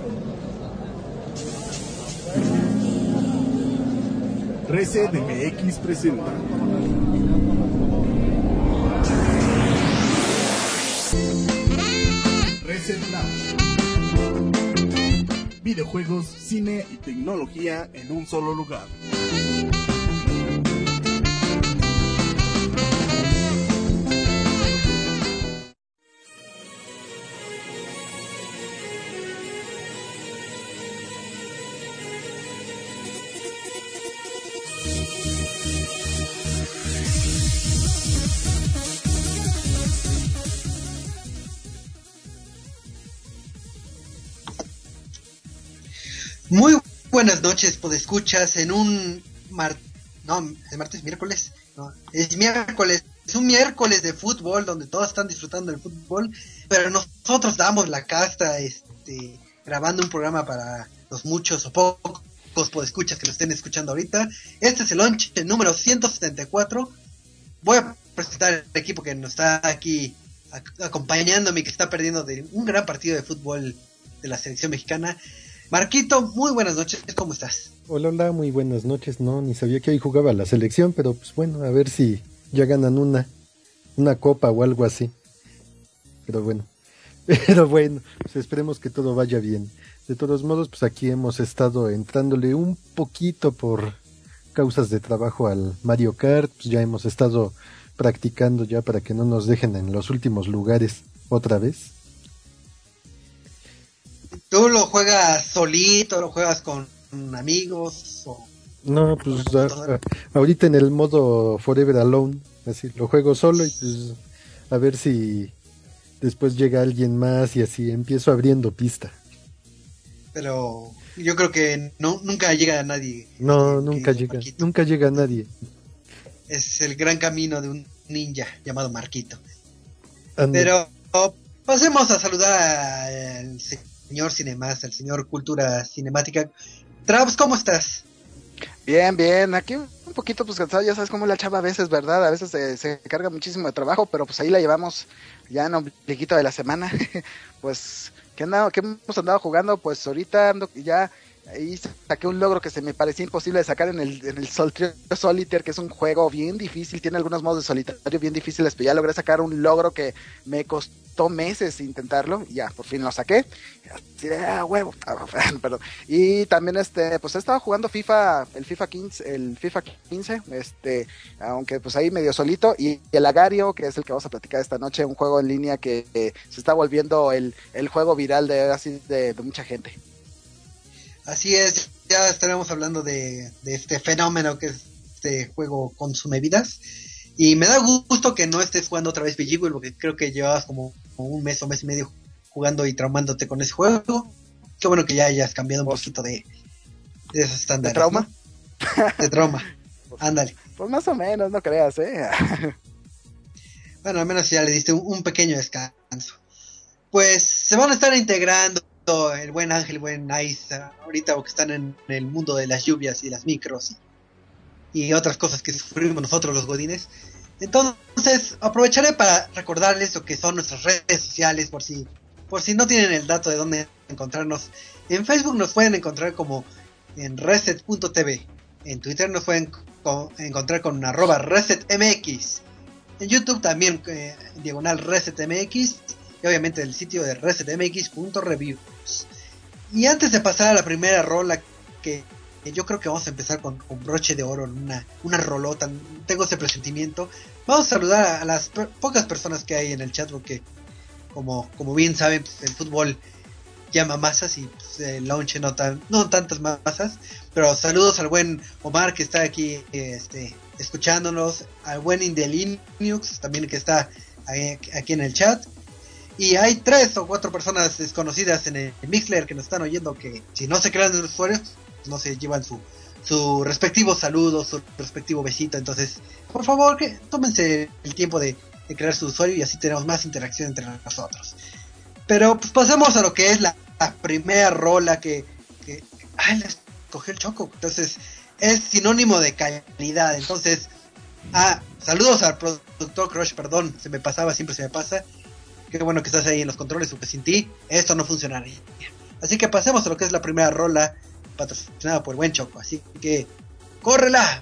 Reset MX presenta Reset Lounge. Videojuegos, cine y tecnología en un solo lugar. Muy buenas noches, podescuchas, en un miércoles, es un miércoles de fútbol donde todos están disfrutando del fútbol, pero nosotros damos la casta, grabando un programa para los muchos o pocos podescuchas que lo estén escuchando ahorita. Este es el launch número 174. Voy a presentar el equipo que nos está aquí acompañándome, que está perdiendo de un gran partido de fútbol de la selección mexicana. Marquito, muy buenas noches, ¿cómo estás? Hola, muy buenas noches. No, ni sabía que hoy jugaba la selección, pero pues bueno, a ver si ya ganan una copa o algo así. Pero bueno, pues esperemos que todo vaya bien. De todos modos, pues aquí hemos estado entrándole un poquito por causas de trabajo al Mario Kart, pues ya hemos estado practicando ya para que no nos dejen en los últimos lugares otra vez. ¿Tú lo juegas solito, lo juegas con amigos? No, pues ahorita en el modo Forever Alone, así lo juego solo y pues a ver si después llega alguien más y así empiezo abriendo pista. Pero yo creo que nunca llega a nadie. No, nunca llega nadie. Es el gran camino de un ninja llamado Marquito. Ande. Pero pasemos a saludar al señor Cinemas, al señor Cultura Cinemática. Travis, ¿cómo estás? Bien, aquí un poquito pues cansado, ya sabes cómo la chava a veces, ¿verdad? A veces se carga muchísimo de trabajo, pero pues ahí la llevamos ya en ombliguito de la semana. Pues, ¿qué hemos andado jugando? Pues ahorita ando ya, ahí saqué un logro que se me parecía imposible de sacar en el Solitaire, que es un juego bien difícil, tiene algunos modos de solitario bien difíciles, pero ya logré sacar un logro que me costó meses intentarlo, y ya, por fin lo saqué, así de huevo, perdón. Y también pues he estado jugando el FIFA 15, aunque pues ahí medio solito, y el Agario, que es el que vamos a platicar esta noche, un juego en línea que se está volviendo el juego viral de mucha gente. Así es, ya estaremos hablando de este fenómeno que es este juego consume vidas. Y me da gusto que no estés jugando otra vez Bejeweled, porque creo que llevabas como un mes o mes y medio jugando y traumándote con ese juego. Qué bueno que ya hayas cambiado un poquito de esos estándares. ¿De trauma? ¿No? De trauma, ándale. Pues más o menos, no creas, Bueno, al menos ya le diste un pequeño descanso. Pues se van a estar integrando el buen Ángel, el buen Ice, ahorita que están en el mundo de las lluvias y las micros y otras cosas que sufrimos nosotros los godines. Entonces aprovecharé para recordarles lo que son nuestras redes sociales, por si no tienen el dato de dónde encontrarnos. En Facebook nos pueden encontrar como en reset.tv, en Twitter nos pueden encontrar con @resetmx, en YouTube también diagonal resetmx, y obviamente el sitio de resetmx.reviews. Y antes de pasar a la primera rola, que yo creo que vamos a empezar con broche de oro, una rolota, tengo ese presentimiento. Vamos a saludar a las pocas personas que hay en el chat, porque como bien saben, pues, el fútbol llama masas y pues, el launch no tantas masas. Pero saludos al buen Omar, que está aquí escuchándonos, al buen Indelinux también, que está aquí en el chat. Y hay 3 o 4 personas desconocidas en el Mixler que nos están oyendo, que si no se crean los usuarios, no se llevan su respectivo saludo, su respectivo besito. Entonces, por favor, que tómense el tiempo de crear su usuario y así tenemos más interacción entre nosotros. Pero pues pasemos a lo que es la primera rola que la escogió el Choco. Entonces, es sinónimo de calidad. Entonces, saludos al productor Crush, perdón, siempre se me pasa. Qué bueno que estás ahí en los controles, porque sin ti esto no funcionaría. Así que pasemos a lo que es la primera rola, patrocinada por el buen Choco. Así que, ¡córrela!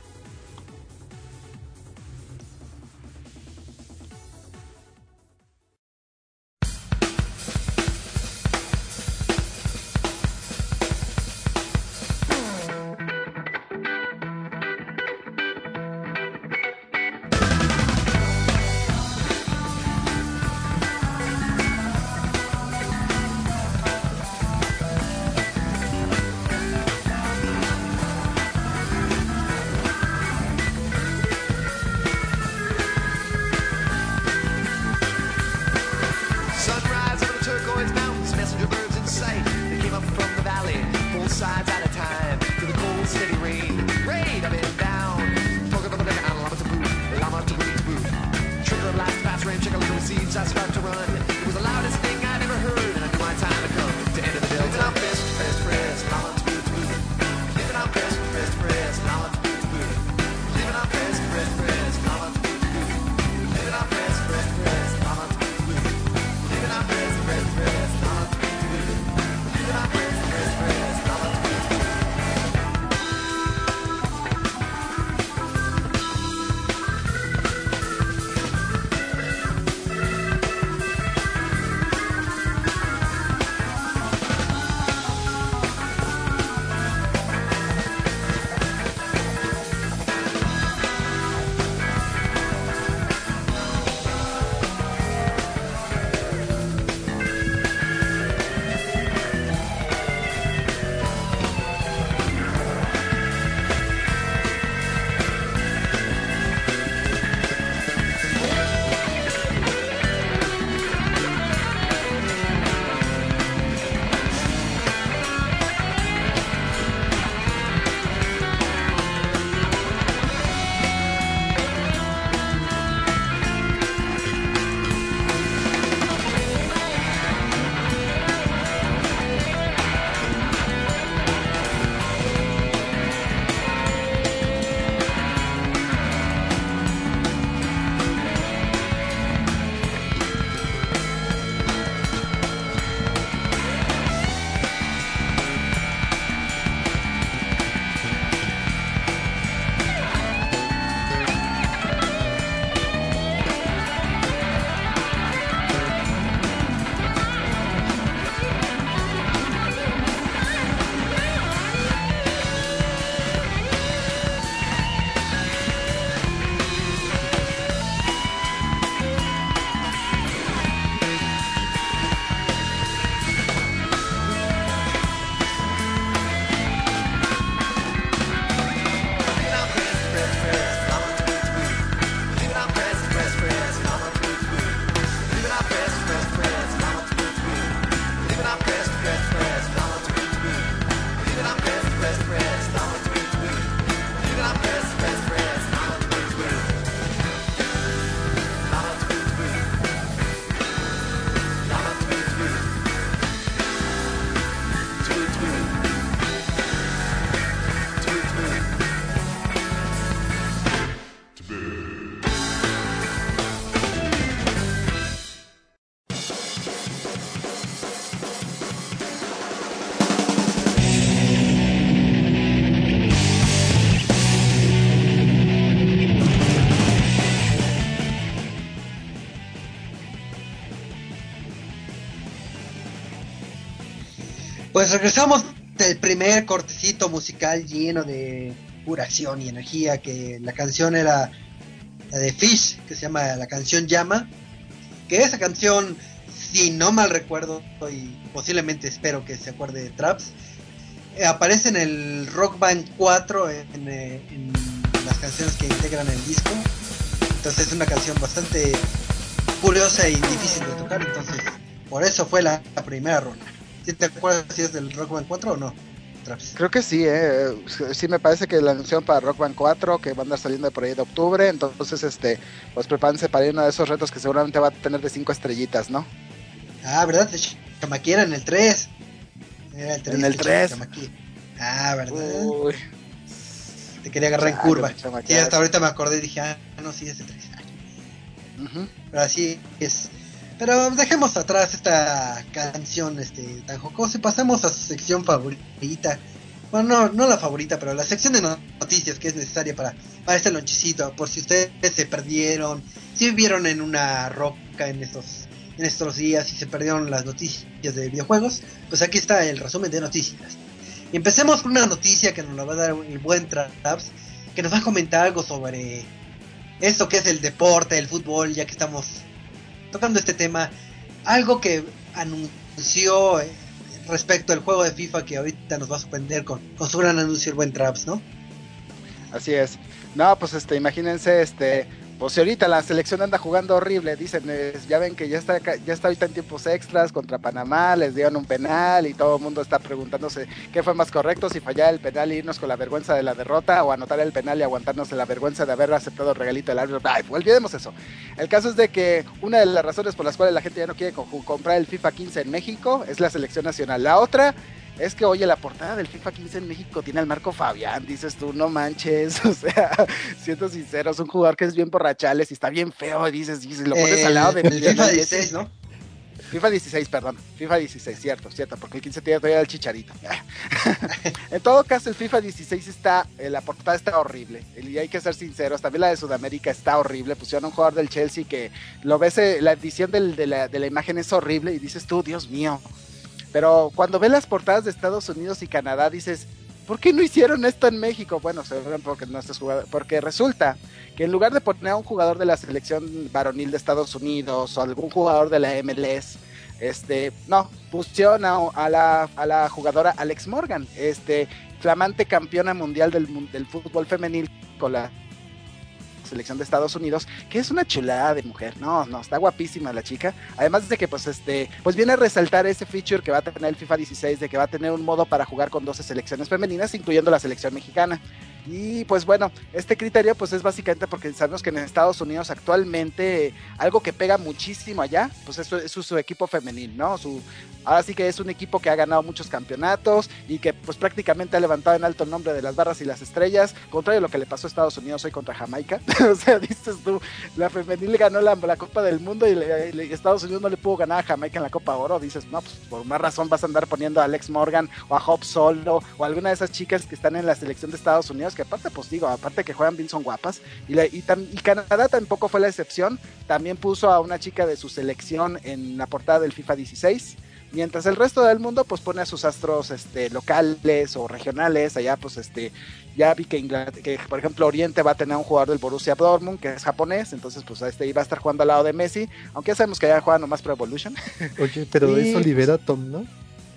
Pues regresamos del primer cortecito musical lleno de pura acción y energía, que la canción era la de Fish, que se llama la canción Llama, que esa canción, si no mal recuerdo, y posiblemente espero que se acuerde de Traps, aparece en el Rock Band 4 en las canciones que integran el disco. Entonces es una canción bastante curiosa y difícil de tocar, entonces por eso fue la primera ronda. ¿Sí te acuerdas si es del Rock Band 4 o no, Traps? Creo que sí, sí me parece que la anunció para Rock Band 4, que va a andar saliendo por ahí de octubre, entonces pues prepárense para ir a uno de esos retos que seguramente va a tener de 5 estrellitas, ¿no? Ah, ¿verdad? Chamaquiera en el 3. Era el 3. En el 3. Ah, ¿verdad? Uy. Te quería agarrar en curva. Sí, hasta ahorita me acordé y dije, no, sí, es el 3. Uh-huh. Pero así es. Pero dejemos atrás esta canción tan jocosa y pasemos a su sección favorita. Bueno, no la favorita, pero la sección de noticias que es necesaria para este lonchecito. Por si ustedes se perdieron, si vivieron en una roca en estos días y se perdieron las noticias de videojuegos, pues aquí está el resumen de noticias. Y empecemos con una noticia que nos la va a dar el buen Traps, que nos va a comentar algo sobre esto que es el deporte, el fútbol, ya que estamos tocando este tema. Algo que anunció respecto al juego de FIFA, que ahorita nos va a sorprender con su gran anuncio el buen Traps, ¿no? Así es. No, pues imagínense, pues si ahorita la selección anda jugando horrible, dicen, ya ven que ya está ahorita en tiempos extras contra Panamá, les dieron un penal y todo el mundo está preguntándose qué fue más correcto, si fallar el penal e irnos con la vergüenza de la derrota o anotar el penal y aguantarnos la vergüenza de haber aceptado el regalito del árbitro. Ay, pues olvidemos eso. El caso es de que una de las razones por las cuales la gente ya no quiere comprar el FIFA 15 en México es la selección nacional. La otra es que, oye, la portada del FIFA 15 en México tiene al Marco Fabián, dices tú, no manches, o sea, siendo sincero, es un jugador que es bien borrachales y está bien feo, y dices, lo pones al lado de el FIFA 16, ¿no? FIFA 16, perdón, FIFA 16, cierto, porque el 15 tiene todavía el Chicharito. En todo caso, el FIFA 16 la portada está horrible, y hay que ser sinceros, también la de Sudamérica está horrible, pusieron a un jugador del Chelsea que lo ves, la edición de la imagen es horrible, y dices tú, Dios mío. Pero cuando ves las portadas de Estados Unidos y Canadá, dices, ¿por qué no hicieron esto en México? Bueno, porque resulta que en lugar de poner a un jugador de la selección varonil de Estados Unidos o algún jugador de la MLS, no, pusieron a la jugadora Alex Morgan, flamante campeona mundial del fútbol femenil con la selección de Estados Unidos, que es una chulada de mujer, no, está guapísima la chica, además de que pues viene a resaltar ese feature que va a tener el FIFA 16, de que va a tener un modo para jugar con 12 selecciones femeninas, incluyendo la selección mexicana. Y pues bueno, este criterio pues es básicamente porque sabemos que en Estados Unidos actualmente algo que pega muchísimo allá, pues eso es su equipo femenil, ¿no? Ahora sí que es un equipo que ha ganado muchos campeonatos y que pues prácticamente ha levantado en alto el nombre de las barras y las estrellas, contrario a lo que le pasó a Estados Unidos hoy contra Jamaica. O sea, dices tú, la femenil ganó la Copa del Mundo y Estados Unidos no le pudo ganar a Jamaica en la Copa Oro. Dices, no, pues por más razón vas a andar poniendo a Alex Morgan o a Hope Solo o alguna de esas chicas que están en la selección de Estados Unidos, que aparte pues digo, aparte que juegan bien son guapas, y Canadá tampoco fue la excepción, también puso a una chica de su selección en la portada del FIFA 16, mientras el resto del mundo pues pone a sus astros locales o regionales. Allá pues ya vi que por ejemplo Oriente va a tener un jugador del Borussia Dortmund que es japonés, entonces pues iba a estar jugando al lado de Messi, aunque ya sabemos que allá juega nomás Pro Evolution. Oye, pero es Oliver Atom, ¿no?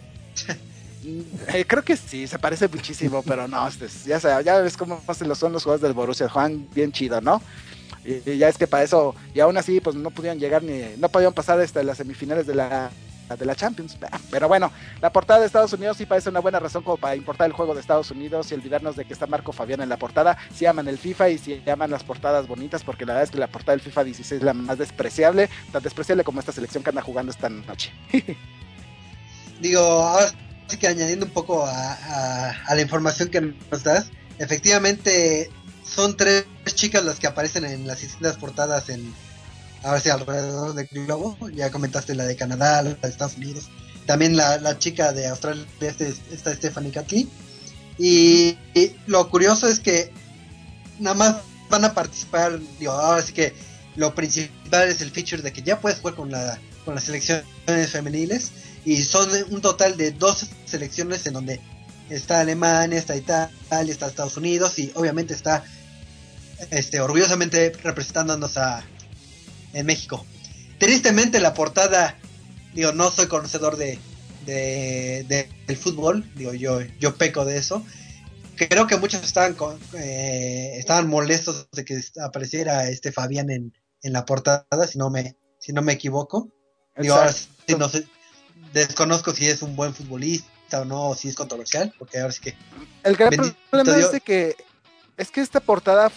Creo que sí, se parece muchísimo, pero no, ya ves cómo son los jugadores del Borussia, juegan bien chido, ¿no? Y ya es que para eso, y aún así pues no pudieron no podían pasar las semifinales de la Champions, pero bueno, la portada de Estados Unidos sí parece una buena razón como para importar el juego de Estados Unidos y olvidarnos de que está Marco Fabián en la portada. Si aman el FIFA y si aman las portadas bonitas, porque la verdad es que la portada del FIFA 16 es la más despreciable, tan despreciable como esta selección que anda jugando esta noche. Digo, ahora sí que añadiendo un poco a la información que nos das, efectivamente son 3 chicas las que aparecen en las distintas portadas ahora sí, alrededor del globo. Ya comentaste la de Canadá, la de Estados Unidos, también la chica de Australia, esta Stephanie Catley. Y lo curioso es que nada más van a participar, digo, ahora sí que lo principal es el feature de que ya puedes jugar con las selecciones femeniles, y son un total de 12 selecciones en donde está Alemania, está Italia, está Estados Unidos, y obviamente está orgullosamente representándonos en México. Tristemente la portada, digo, no soy conocedor del fútbol, digo, yo peco de eso. Creo que muchos estaban molestos de que apareciera Fabián en la portada, si no me equivoco. Digo, ahora sí, no sé, desconozco si es un buen futbolista o no, o si es controversial, porque ahora sí que el gran problema es que esta portada fue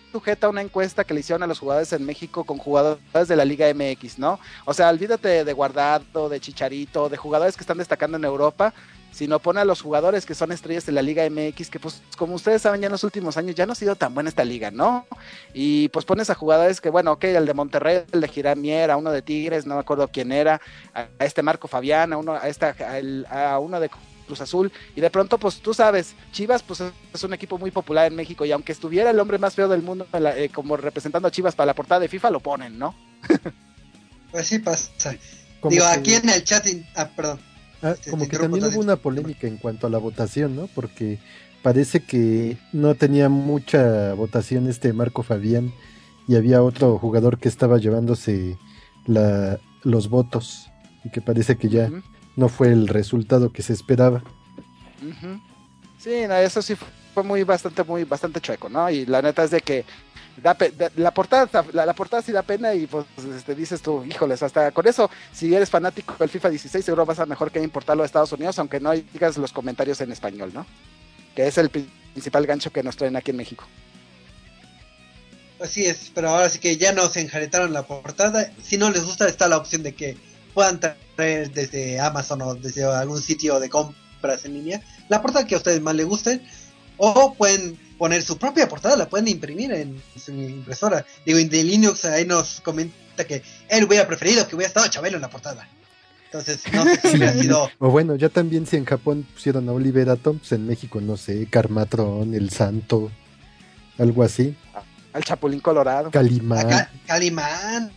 sujeta a una encuesta que le hicieron a los jugadores en México con jugadores de la Liga MX, ¿no? O sea, olvídate de Guardado, de Chicharito, de jugadores que están destacando en Europa, sino pone a los jugadores que son estrellas de la Liga MX, que pues como ustedes saben ya en los últimos años ya no ha sido tan buena esta liga, ¿no? Y pues pones a jugadores que, bueno, ok, el de Monterrey, el de Giramier, a uno de Tigres, no me acuerdo quién era, a este Marco Fabián, a uno de Cruz Azul, y de pronto pues tú sabes, Chivas pues es un equipo muy popular en México, y aunque estuviera el hombre más feo del mundo como representando a Chivas para la portada de FIFA, lo ponen, ¿no? Pues sí pasa. Como Digo, que- aquí en el chat... perdón. Como te que interrumpo, también hubo Tony. una polémica en cuanto a la votación, ¿no? Porque parece que no tenía mucha votación este Marco Fabián y había otro jugador que estaba llevándose los votos y que parece que ya Ujú. no fue el resultado que se esperaba. Uh-huh. Sí, no, eso sí fue bastante chueco, ¿no? Y la neta es de que la portada sí da pena y pues dices tú, híjoles, hasta con eso, si eres fanático del FIFA 16 seguro vas a mejor que importarlo a Estados Unidos, aunque no digas los comentarios en español, ¿no? Que es el principal gancho que nos traen aquí en México. Así es, pero ahora sí que ya nos enjaretaron la portada. Si no les gusta, está la opción de que puedan traer desde Amazon o desde algún sitio de compras en línea la portada que a ustedes más les guste, o pueden poner su propia portada, la pueden imprimir en su impresora. Digo, de Linux ahí nos comenta que él hubiera preferido que hubiera estado Chabelo en la portada. Entonces, no sé si hubiera sido... O bueno, ya también si en Japón pusieron a Oliver Atom, pues en México, no sé, Carmatrón, El Santo, algo así. Al Chapulín Colorado. Calimán. Calimán.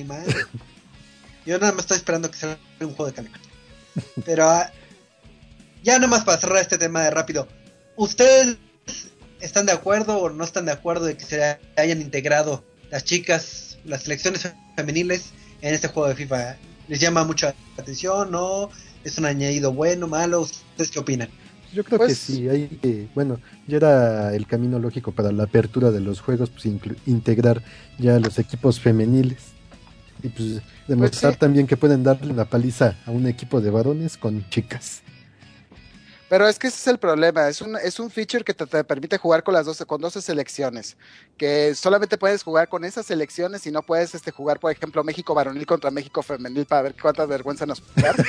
Yo nada más estoy esperando que sea un juego de Calimán. Pero ya nada más para cerrar este tema de rápido. ¿Ustedes están de acuerdo o no están de acuerdo de que se hayan integrado las chicas, las selecciones femeniles en este juego de FIFA? ¿Les llama mucha atención? ¿No? ¿Es un añadido bueno, malo? ¿Ustedes qué opinan? Yo creo Pues- que sí, hay que, bueno, ya era el camino lógico para la apertura de los juegos, pues integrar ya los equipos femeniles y pues demostrar sí. también que pueden darle una paliza a un equipo de varones con chicas. Pero es que ese es el problema, es un feature que te permite jugar con con 12 selecciones, que solamente puedes jugar con esas selecciones y no puedes jugar, por ejemplo, México varonil contra México femenil para ver cuánta vergüenza nos puede dar.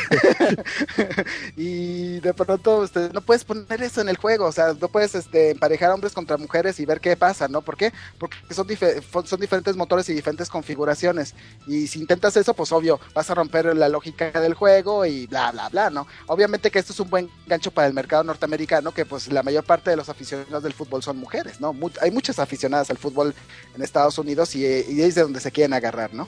Y de pronto no puedes poner eso en el juego, o sea, no puedes emparejar hombres contra mujeres y ver qué pasa, ¿no? ¿Por qué? Porque son diferentes motores y diferentes configuraciones, y si intentas eso, pues obvio, vas a romper la lógica del juego y bla, bla, bla, ¿no? Obviamente que esto es un buen gancho para el mercado norteamericano, que pues la mayor parte de los aficionados del fútbol son mujeres, ¿no? Hay muchas aficionadas al fútbol en Estados Unidos y es de donde se quieren agarrar, ¿no?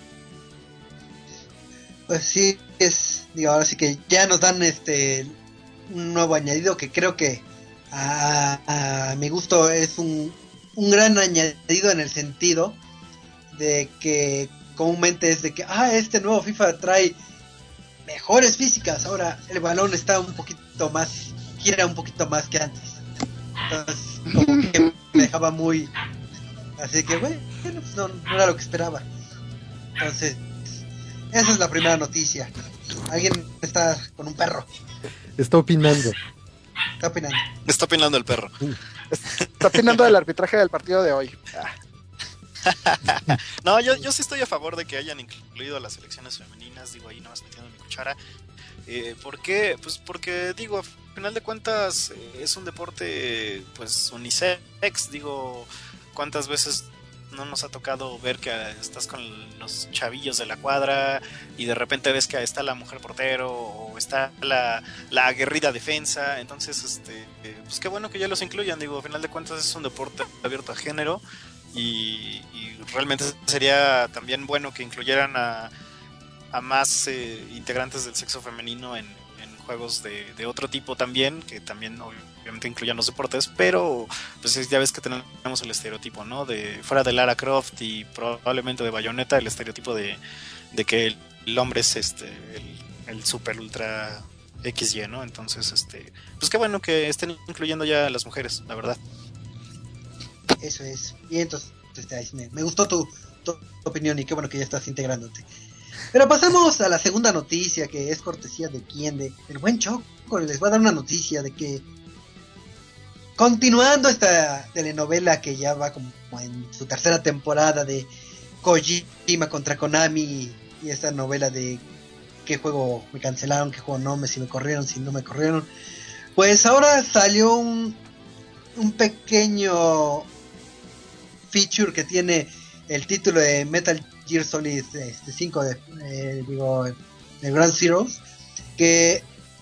Pues sí, digo, ahora sí que ya nos dan un nuevo añadido que creo que a mi gusto es un gran añadido en el sentido de que comúnmente es de que este nuevo FIFA trae mejores físicas, ahora el balón está un poquito más, gira un poquito más que antes, entonces como que me dejaba muy así que bueno, pues no era lo que esperaba. Entonces esa es la primera noticia. Alguien está con un perro, Está opinando. está opinando. Está opinando el perro. Está opinando del arbitraje del partido de hoy. No, yo sí estoy a favor de que hayan incluido a las selecciones femeninas, digo, ahí nada más metiendo mi cuchara. ¿Por qué? Pues porque, digo, a final de cuentas es un deporte, pues, unisex, digo, ¿cuántas veces no nos ha tocado ver que estás con los chavillos de la cuadra y de repente ves que está la mujer portero o está la aguerrida defensa? Entonces, pues qué bueno que ya los incluyan, digo, a final de cuentas es un deporte abierto a género. Y realmente sería también bueno que incluyeran a más integrantes del sexo femenino en juegos de otro tipo también, que también obviamente incluyan los deportes, pero pues ya ves que tenemos el estereotipo, ¿no? De fuera de Lara Croft y probablemente de Bayonetta, el estereotipo de que el hombre es el super ultra XY, ¿no? Entonces, pues qué bueno que estén incluyendo ya a las mujeres, la verdad. Eso es. Y entonces, me gustó tu opinión y qué bueno que ya estás integrándote. Pero pasamos a la segunda noticia, que es cortesía de quién, del buen Choco. Les voy a dar una noticia de que continuando esta telenovela que ya va como en su tercera temporada de Kojima contra Konami y esta novela de qué juego me cancelaron, qué juego no, si me corrieron, si no me corrieron. Pues ahora salió un pequeño feature que tiene el título de Metal Gear Solid 5 de Ground Zeroes, que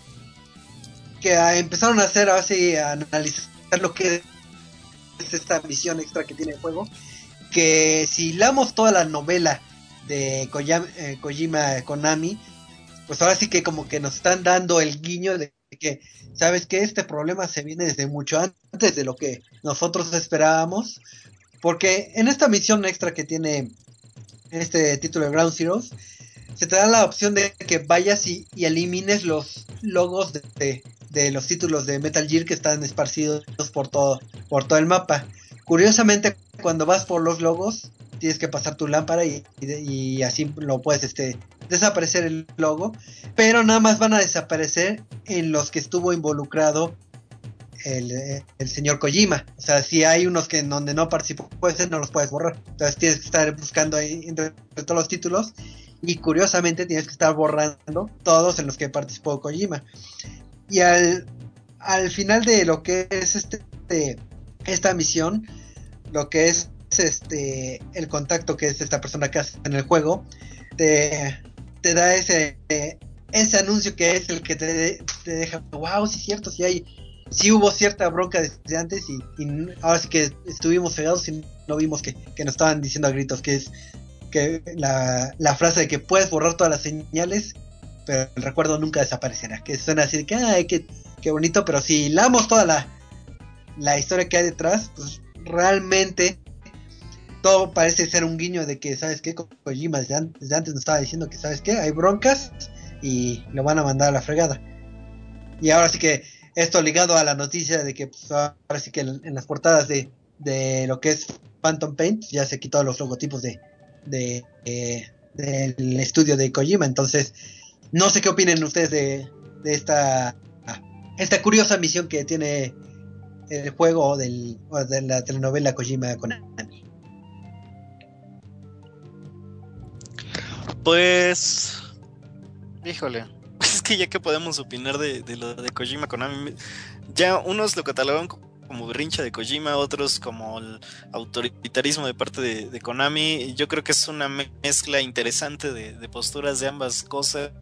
empezaron a hacer así, a analizar lo que es esta misión extra que tiene el juego, que si hilamos toda la novela de Kojima Konami, pues ahora sí que como que nos están dando el guiño de que, ¿sabes qué? Este problema se viene desde mucho antes de lo que nosotros esperábamos, porque en esta misión extra que tiene este título de Ground Zeroes, se te da la opción de que vayas y elimines los logos de los títulos de Metal Gear que están esparcidos por todo el mapa. Curiosamente, cuando vas por los logos, tienes que pasar tu lámpara y así lo puedes desaparecer el logo, pero nada más van a desaparecer en los que estuvo involucrado el señor Kojima. O sea, si hay unos que en donde no participó, pues no los puedes borrar. Entonces tienes que estar buscando ahí entre todos los títulos, y curiosamente tienes que estar borrando todos en los que participó Kojima. Y al final de lo que es esta misión, lo que es el contacto que es esta persona que hace en el juego, te da ese anuncio que es el que te deja, wow, sí es cierto, sí hubo cierta bronca desde antes, y ahora sí que estuvimos cegados y no vimos que nos estaban diciendo a gritos que es que la frase de que puedes borrar todas las señales, pero el recuerdo nunca desaparecerá, que suena así de que ay, qué bonito, pero si hilamos toda la historia que hay detrás, pues realmente todo parece ser un guiño de que, ¿sabes qué? Kojima desde antes nos estaba diciendo que, ¿sabes qué? Hay broncas y lo van a mandar a la fregada. Y ahora sí que esto ligado a la noticia de que pues, ahora sí que en las portadas de lo que es Phantom Paint ya se quitó los logotipos del estudio de Kojima. Entonces no sé qué opinen ustedes de esta curiosa misión que tiene el juego o de la telenovela Kojima Konami. Pues, híjole, es que ya que podemos opinar de lo de Kojima Konami, ya unos lo catalogan como berrinche de Kojima, otros como el autoritarismo de parte de Konami. Y yo creo que es una mezcla interesante de posturas de ambas cosas.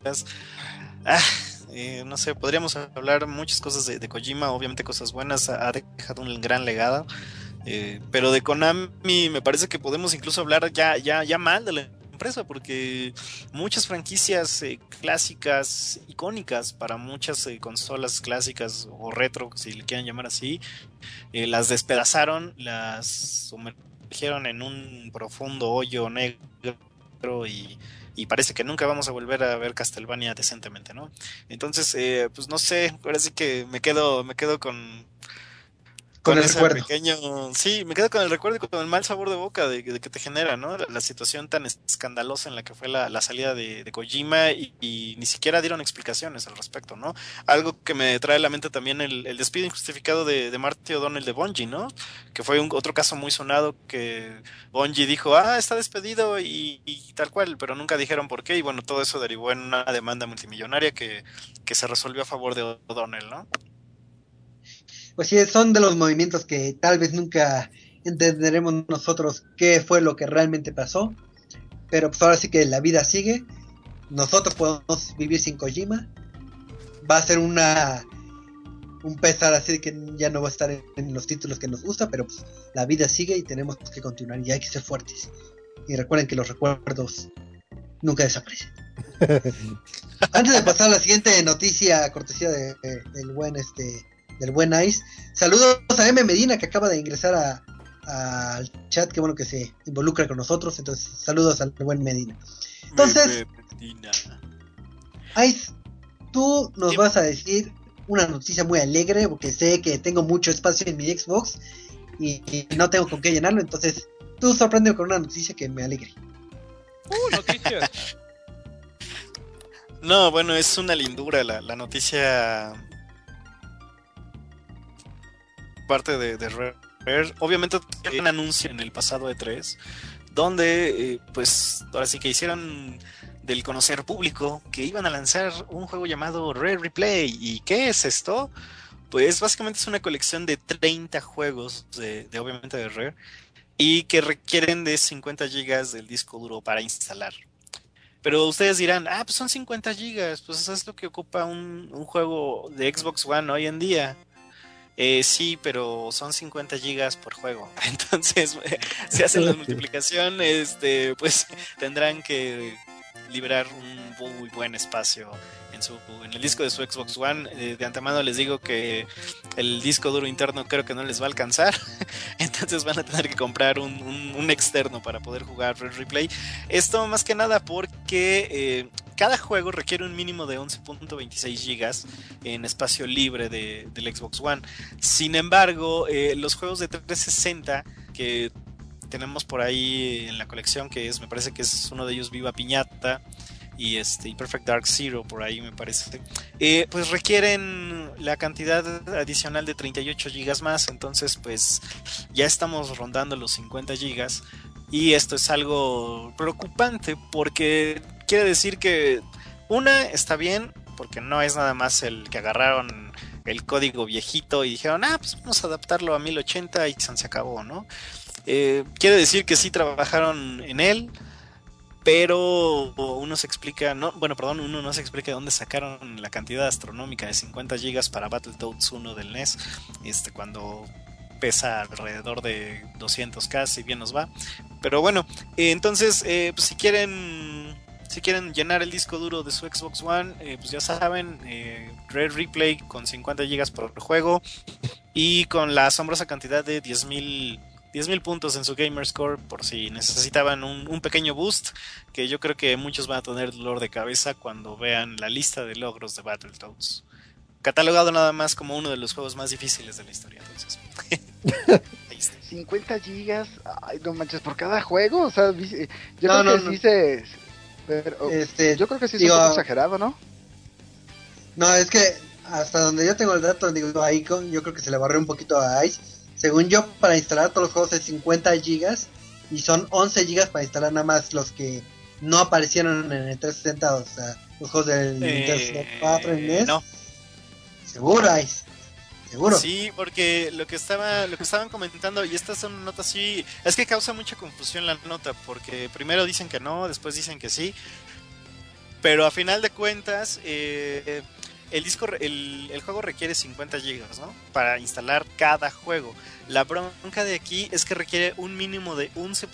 No sé, podríamos hablar muchas cosas de Kojima, obviamente cosas buenas, ha dejado un gran legado. Pero de Konami me parece que podemos incluso hablar ya mal de la empresa, porque muchas franquicias clásicas, icónicas para muchas consolas clásicas o retro, si le quieren llamar así, las despedazaron, las sumergieron en un profundo hoyo negro y parece que nunca vamos a volver a ver Castlevania decentemente, ¿no? Entonces, pues no sé, ahora sí que me quedo con el ese recuerdo. sí, me quedo con el recuerdo y con el mal sabor de boca de que te genera, ¿no? La situación tan escandalosa en la que fue la salida de Kojima y ni siquiera dieron explicaciones al respecto, ¿no? Algo que me trae a la mente también el despido injustificado de Marty O'Donnell de Bungie, ¿no? Que fue otro caso muy sonado que Bungie dijo, está despedido y tal cual, pero nunca dijeron por qué, y bueno, todo eso derivó en una demanda multimillonaria que se resolvió a favor de O'Donnell, ¿no? Pues sí, son de los movimientos que tal vez nunca entenderemos nosotros qué fue lo que realmente pasó, pero pues ahora sí que la vida sigue, nosotros podemos vivir sin Kojima, va a ser un pesar así de que ya no va a estar en los títulos que nos gusta, pero pues la vida sigue y tenemos que continuar y hay que ser fuertes. Y recuerden que los recuerdos nunca desaparecen. Antes de pasar a la siguiente noticia, cortesía del buen Ice, saludos a M. Medina, que acaba de ingresar al chat, que bueno que se involucra con nosotros, entonces saludos al buen Medina. Entonces, Medina. Ice, tú nos vas a decir una noticia muy alegre, porque sé que tengo mucho espacio en mi Xbox y no tengo con qué llenarlo, entonces tú sorpréndeme con una noticia que me alegre. Noticias. No, bueno, es una lindura la noticia. parte de Rare. Obviamente hay un anuncio en el pasado E3 donde pues ahora sí que hicieron del conocer público que iban a lanzar un juego llamado Rare Replay. ¿Y qué es esto? Pues básicamente es una colección de 30 juegos obviamente de Rare y que requieren de 50 gigas del disco duro para instalar. Pero ustedes dirán, pues son 50 gigas, pues eso es lo que ocupa un juego de Xbox One hoy en día. Sí, pero son 50 gigas por juego. Entonces, si hacen la multiplicación, pues tendrán que liberar un muy buen espacio en el disco de su Xbox One. De antemano les digo que el disco duro interno creo que no les va a alcanzar. Entonces van a tener que comprar un externo para poder jugar Red Replay. Esto más que nada porque cada juego requiere un mínimo de 11.26 gigas en espacio libre del Xbox One. Sin embargo, los juegos de 360 que tenemos por ahí en la colección, me parece que es uno de ellos, Viva Piñata y Perfect Dark Zero, por ahí me parece, pues requieren la cantidad adicional de 38 gigas más. Entonces pues ya estamos rondando los 50 gigas y esto es algo preocupante porque quiere decir que está bien, porque no es nada más el que agarraron el código viejito y dijeron, pues vamos a adaptarlo a 1080 y se acabó, ¿no? Quiere decir que sí trabajaron en él, pero uno no se explica de dónde sacaron la cantidad astronómica de 50 gigas para Battletoads 1 del NES, cuando pesa alrededor de 200k, si bien nos va. Pero bueno, entonces pues si quieren llenar el disco duro de su Xbox One, pues ya saben, Red Replay con 50 gigas por juego y con la asombrosa cantidad de 10,000 puntos en su Gamerscore, por si necesitaban un pequeño boost, que yo creo que muchos van a tener dolor de cabeza cuando vean la lista de logros de Battletoads, catalogado nada más como uno de los juegos más difíciles de la historia. Entonces ahí está. 50 gigas, ay, no manches, por cada juego, o sea, yo creo que sí se... Pero, yo creo que sí es un poco exagerado, ¿no? No, es que hasta donde yo tengo el dato, ahí yo creo que se le barrió un poquito a Ice. Según yo, para instalar todos los juegos es 50 gigas y son 11 gigas para instalar nada más los que no aparecieron en el 360, o sea, los juegos del Nintendo 64 en NES. No. Seguro, Ice. Seguro. Sí, porque lo que estaban comentando, y esta es una nota así, es que causa mucha confusión la nota, porque primero dicen que no, después dicen que sí, pero a final de cuentas, el juego requiere 50 gigas, ¿no? Para instalar cada juego. La bronca de aquí es que requiere un mínimo de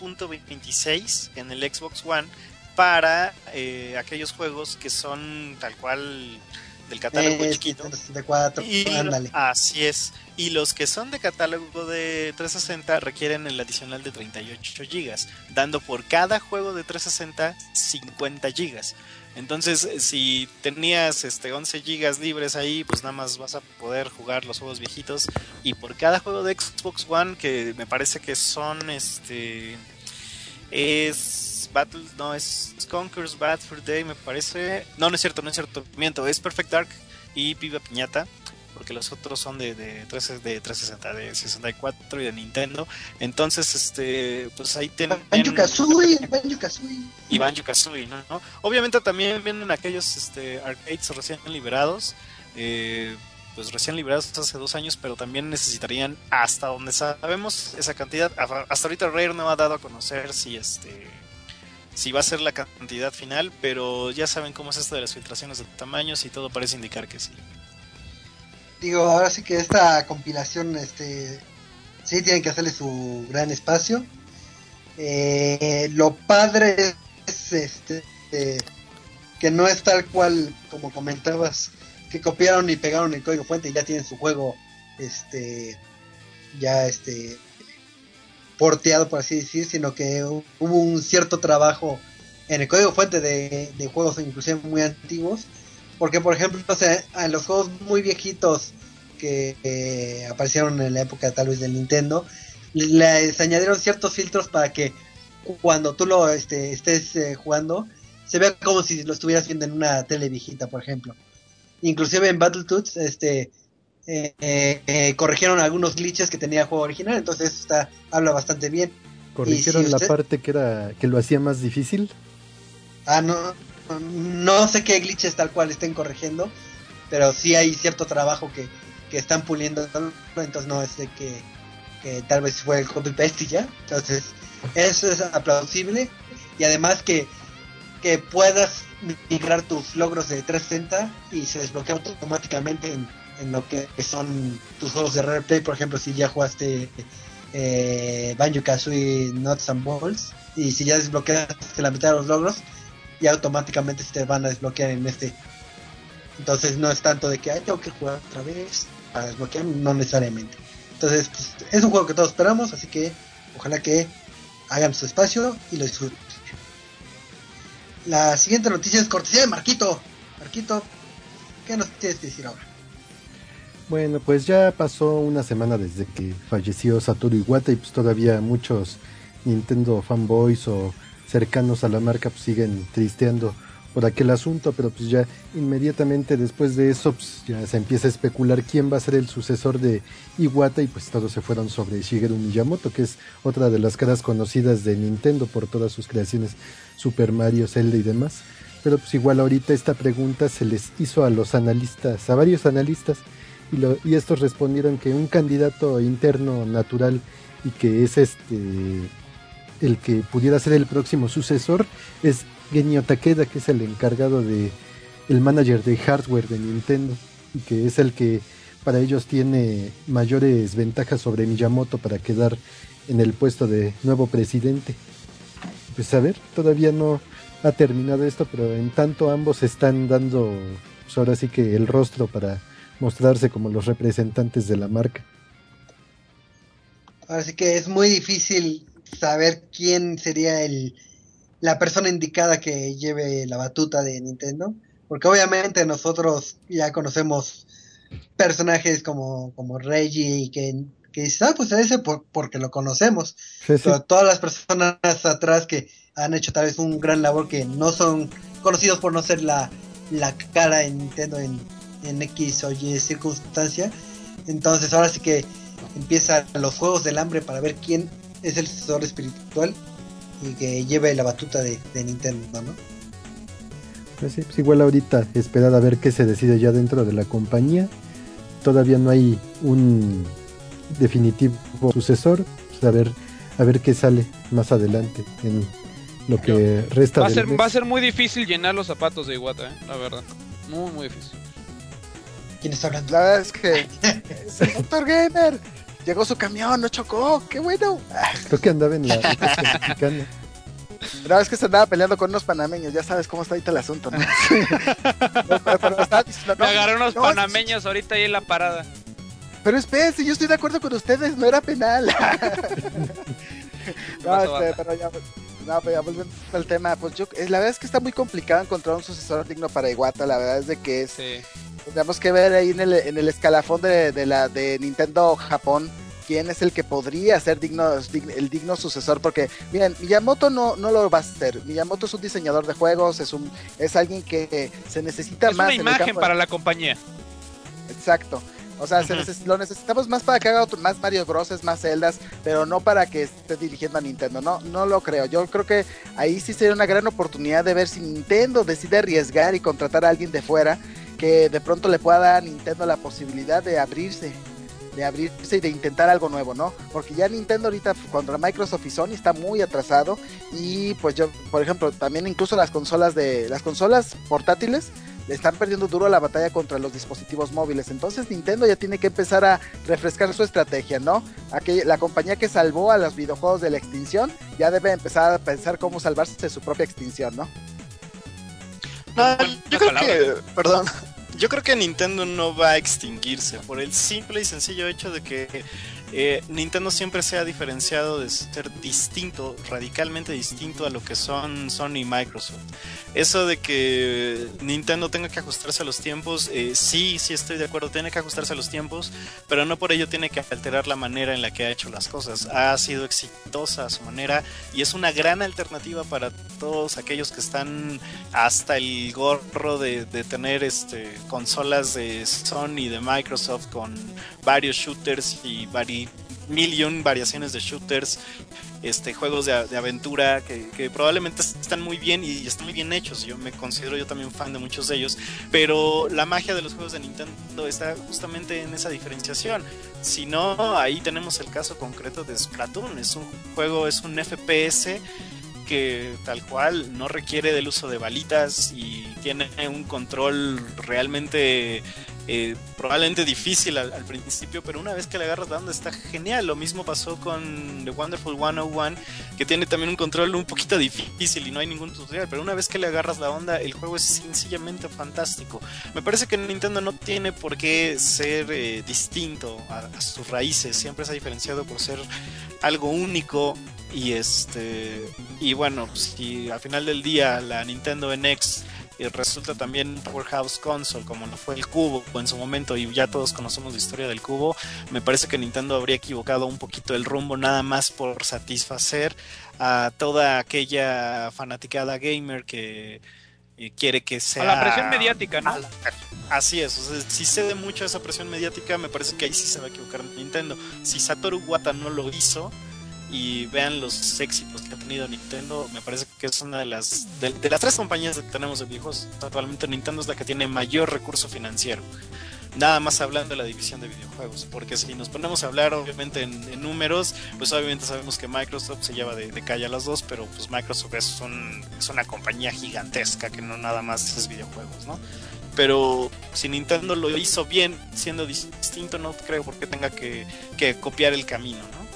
11.26 en el Xbox One para aquellos juegos que son tal cual del catálogo chiquito. 64, ándale. Así es. Y los que son de catálogo de 360 requieren el adicional de 38 gigas, dando por cada juego de 360 50 gigas. Entonces, si tenías 11 gigas libres ahí, pues nada más vas a poder jugar los juegos viejitos. Y por cada juego de Xbox One, que me parece que son es Conker's Bad Fur Day, me parece. No es cierto, miento, es Perfect Dark y Viva Piñata, porque los otros son de 360, de 64 y de Nintendo. Entonces, pues ahí tienen Banjo-Kazooie y Banjo-Kazooie, ¿no? Obviamente también vienen aquellos arcades recién liberados, pues recién liberados hace 2 años, pero también necesitarían, hasta donde sabemos, esa cantidad. Hasta ahorita Rare no ha dado a conocer si va a ser la cantidad final, pero ya saben cómo es esto de las filtraciones de tamaños y todo parece indicar que sí. Digo, ahora sí que esta compilación, sí tienen que hacerle su gran espacio. Lo padre es que no es tal cual como comentabas, que copiaron y pegaron el código fuente y ya tienen su juego porteado, por así decir, sino que hubo un cierto trabajo en el código fuente de juegos inclusive muy antiguos, porque por ejemplo, en los juegos muy viejitos que aparecieron en la época tal vez del Nintendo, les añadieron ciertos filtros para que cuando tú lo estés jugando se vea como si lo estuvieras viendo en una tele viejita, por ejemplo. Inclusive en Battletoads corrigieron algunos glitches que tenía el juego original, entonces habla bastante bien. ¿Corrigieron si la usted- parte que lo hacía más difícil? No sé qué glitches tal cual estén corrigiendo, pero sí hay cierto trabajo que están puliendo, entonces no es de que tal vez fue el copy paste y ya. Entonces eso es aplausible, y además que puedas migrar tus logros de 360 y se desbloquea automáticamente en lo que son tus juegos de Rare Play. Por ejemplo, si ya jugaste Banjo-Kazooie Nuts and Balls, y si ya desbloqueaste la mitad de los logros, y automáticamente se te van a desbloquear en este. Entonces no es tanto de que tengo que jugar otra vez para desbloquear, no necesariamente. Entonces pues, es un juego que todos esperamos, así que ojalá que hagan su espacio y lo disfruten. La siguiente noticia es cortesía de Marquito. Marquito, ¿qué nos tienes que decir ahora? Bueno, pues ya pasó una semana desde que falleció Satoru Iwata y pues todavía muchos Nintendo fanboys o cercanos a la marca pues siguen tristeando por aquel asunto, pero pues ya inmediatamente después de eso pues ya se empieza a especular quién va a ser el sucesor de Iwata, y pues todos se fueron sobre Shigeru Miyamoto, que es otra de las caras conocidas de Nintendo por todas sus creaciones, Super Mario, Zelda y demás. Pero pues igual ahorita esta pregunta se les hizo a los analistas, a varios analistas, y estos respondieron que un candidato interno natural y que es el que pudiera ser el próximo sucesor es Genyo Takeda, que es el encargado el manager de hardware de Nintendo, y que es el que para ellos tiene mayores ventajas sobre Miyamoto para quedar en el puesto de nuevo presidente. Pues a ver, todavía no ha terminado esto, pero en tanto ambos están dando pues ahora sí que el rostro para mostrarse como los representantes de la marca. Así que es muy difícil saber quién sería la persona indicada que lleve la batuta de Nintendo, porque obviamente nosotros ya conocemos personajes como Reggie, y que dices, pues ese porque lo conocemos, Sí, sí. pero todas las personas atrás que han hecho tal vez un gran labor, que no son conocidos por no ser la cara de Nintendo en X o Y circunstancia. Entonces ahora sí que empiezan los juegos del hambre para ver quién es el sucesor espiritual y que lleve la batuta de Nintendo, ¿no? Pues sí, pues igual ahorita esperar a ver qué se decide ya dentro de la compañía. Todavía no hay un definitivo sucesor, pues a ver qué sale más adelante en lo que resta del mes. Va a ser muy difícil llenar los zapatos de Iwata, la verdad. Muy, muy difícil. ¿Quién está hablando? La verdad es que es el Doctor Gamer. Llegó su camión, no chocó, qué bueno. Creo que andaba en la ruta mexicana. La verdad es que se andaba peleando con unos panameños, ya sabes cómo está ahorita el asunto, ¿no? pero estaba diciendo, Me agarré unos panameños ahorita ahí en la parada. Pero espérense, yo estoy de acuerdo con ustedes, no era penal. Pero ya volviendo al tema, pues la verdad es que está muy complicado encontrar un sucesor digno para Iwata. La verdad es de que tenemos que ver ahí en el escalafón de Nintendo Japón quién es el que podría ser el digno sucesor, porque miren, Miyamoto no lo va a hacer. Miyamoto es un diseñador de juegos, es alguien que se necesita es más una imagen para la compañía. Exacto. O sea, lo necesitamos más para que haga más Mario Bros, más Zeldas, pero no para que esté dirigiendo a Nintendo. No lo creo. Yo creo que ahí sí sería una gran oportunidad de ver si Nintendo decide arriesgar y contratar a alguien de fuera que de pronto le pueda dar a Nintendo la posibilidad de abrirse y de intentar algo nuevo, ¿no? Porque ya Nintendo ahorita contra Microsoft y Sony está muy atrasado, y pues yo, por ejemplo, también incluso las consolas portátiles le están perdiendo duro la batalla contra los dispositivos móviles. Entonces Nintendo ya tiene que empezar a refrescar su estrategia, ¿no? La compañía que salvó a los videojuegos de la extinción ya debe empezar a pensar cómo salvarse de su propia extinción, ¿no? Yo creo que Nintendo no va a extinguirse por el simple y sencillo hecho de que Nintendo siempre se ha diferenciado de ser distinto, radicalmente distinto a lo que son Sony y Microsoft. Eso de que Nintendo tenga que ajustarse a los tiempos, sí estoy de acuerdo, tiene que ajustarse a los tiempos, pero no por ello tiene que alterar la manera en la que ha hecho las cosas. Ha sido exitosa a su manera y es una gran alternativa para todos aquellos que están hasta el gorro de tener consolas de Sony, de Microsoft, con varios shooters y million variaciones de shooters, juegos de aventura que probablemente están muy bien y están muy bien hechos. Yo me considero yo también fan de muchos de ellos, pero la magia de los juegos de Nintendo está justamente en esa diferenciación. Si no, ahí tenemos el caso concreto de Splatoon. Es un FPS que tal cual no requiere del uso de balitas y tiene un control realmente probablemente difícil al principio, pero una vez que le agarras la onda está genial. Lo mismo pasó con The Wonderful 101, que tiene también un control un poquito difícil y no hay ningún tutorial, pero una vez que le agarras la onda, el juego es sencillamente fantástico. Me parece que Nintendo no tiene por qué ser distinto a sus raíces, siempre se ha diferenciado por ser algo único. Y bueno, si al final del día la Nintendo NX resulta también un Powerhouse Console como lo fue el Cubo en su momento, y ya todos conocemos la historia del Cubo, me parece que Nintendo habría equivocado un poquito el rumbo nada más por satisfacer a toda aquella fanaticada gamer que quiere que sea... A la presión mediática, ¿no? Así es, o sea, si cede mucho a esa presión mediática, me parece que ahí sí se va a equivocar Nintendo. Si Satoru Iwata no lo hizo, y vean los éxitos que ha tenido Nintendo, me parece que es una de las tres compañías que tenemos de videojuegos actualmente, Nintendo es la que tiene mayor recurso financiero, nada más hablando de la división de videojuegos, porque si nos ponemos a hablar obviamente en números, pues obviamente sabemos que Microsoft se lleva de calle a las dos, pero pues Microsoft es una compañía gigantesca que no nada más es videojuegos, ¿no? Pero si Nintendo lo hizo bien siendo distinto, no creo por qué tenga que copiar el camino, ¿no?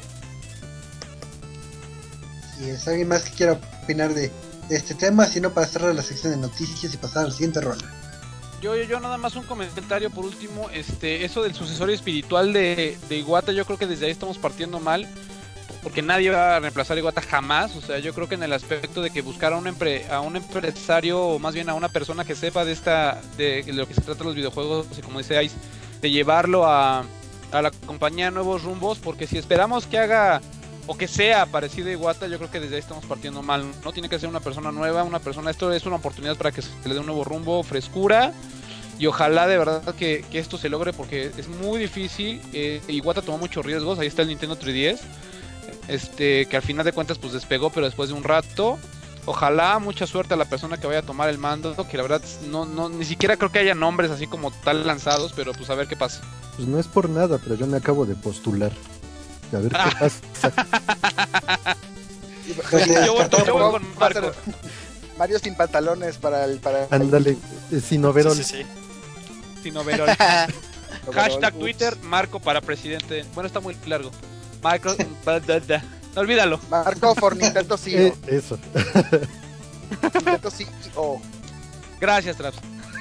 Y es alguien más que quiera opinar de este tema, sino para cerrar la sección de noticias y pasar a la siguiente ronda. Yo nada más un comentario por último, eso del sucesorio espiritual de Iwata, yo creo que desde ahí estamos partiendo mal, porque nadie va a reemplazar a Iwata jamás. O sea, yo creo que en el aspecto de que buscar a un empresario, o más bien a una persona que sepa de lo que se trata de los videojuegos, y como dice Ice, de llevarlo a la compañía a nuevos rumbos, porque si esperamos que haga o que sea parecido a Iwata, yo creo que desde ahí estamos partiendo mal. No tiene que ser una persona nueva, esto es una oportunidad para que se le dé un nuevo rumbo, frescura, y ojalá de verdad que esto se logre, porque es muy difícil. Iwata tomó muchos riesgos, ahí está el Nintendo 3DS, que al final de cuentas pues despegó, pero después de un rato. Ojalá, mucha suerte a la persona que vaya a tomar el mando, que la verdad no ni siquiera creo que haya nombres así como tal lanzados, pero pues a ver qué pasa. Pues no es por nada, pero yo me acabo de postular. A ver qué pasa. Yo voy con Marco. Mario sin pantalones para Ándale, sin overol. Sí. Sin overol. Hashtag Twitter, Marco para presidente. Bueno, está muy largo. Marco, no, olvídalo. Marco for Nintendo CEO. Eso. Nintendo CEO. Gracias, Traps.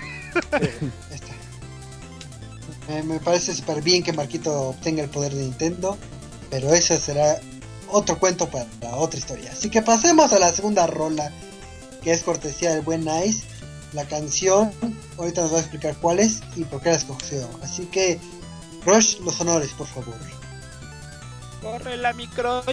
Me parece súper bien que Marquito obtenga el poder de Nintendo, pero ese será otro cuento para otra historia. Así que pasemos a la segunda rola, que es cortesía del buen Nice. La canción, ahorita nos va a explicar cuál es y por qué la escogió. Así que, Rush, los honores, por favor. Corre la microch.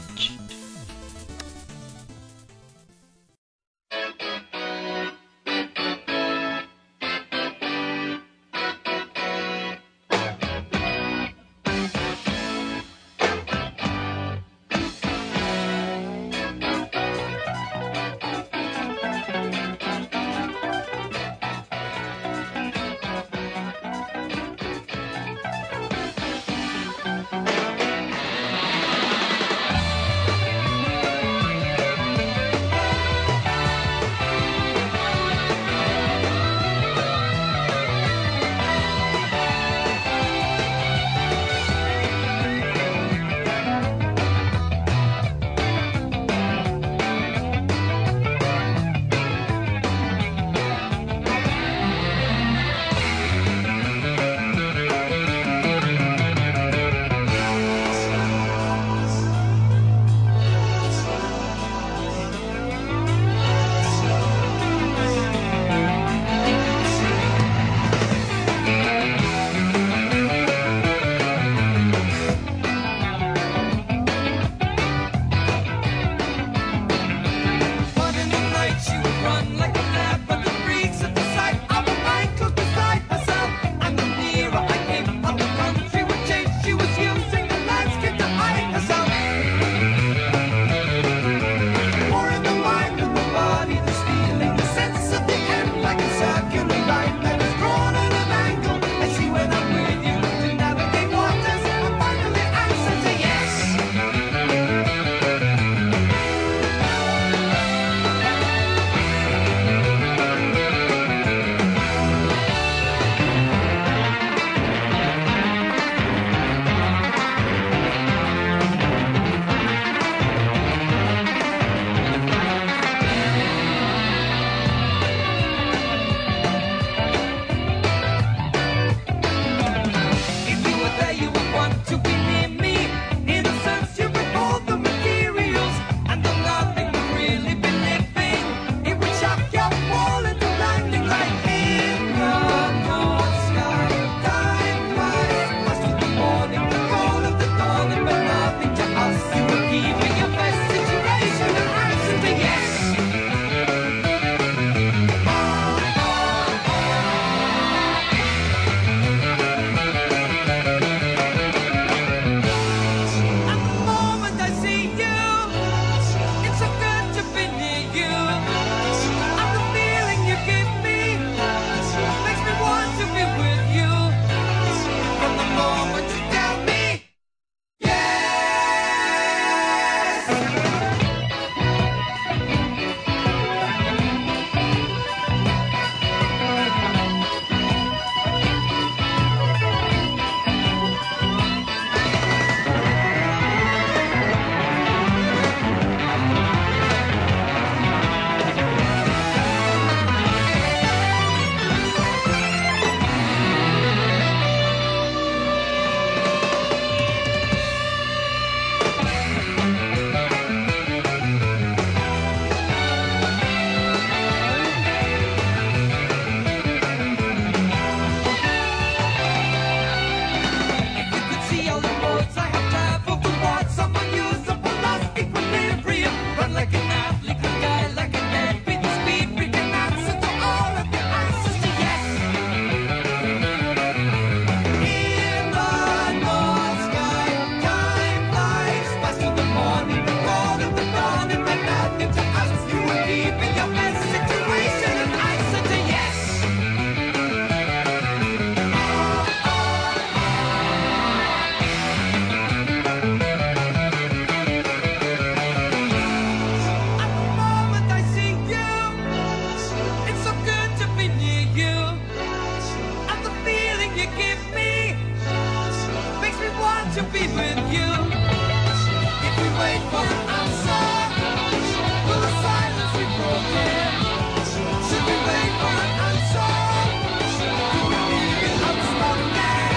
to be with you. If we wait for an answer, will the silence be broken? Should we wait for an answer? Could we leave it unspoken?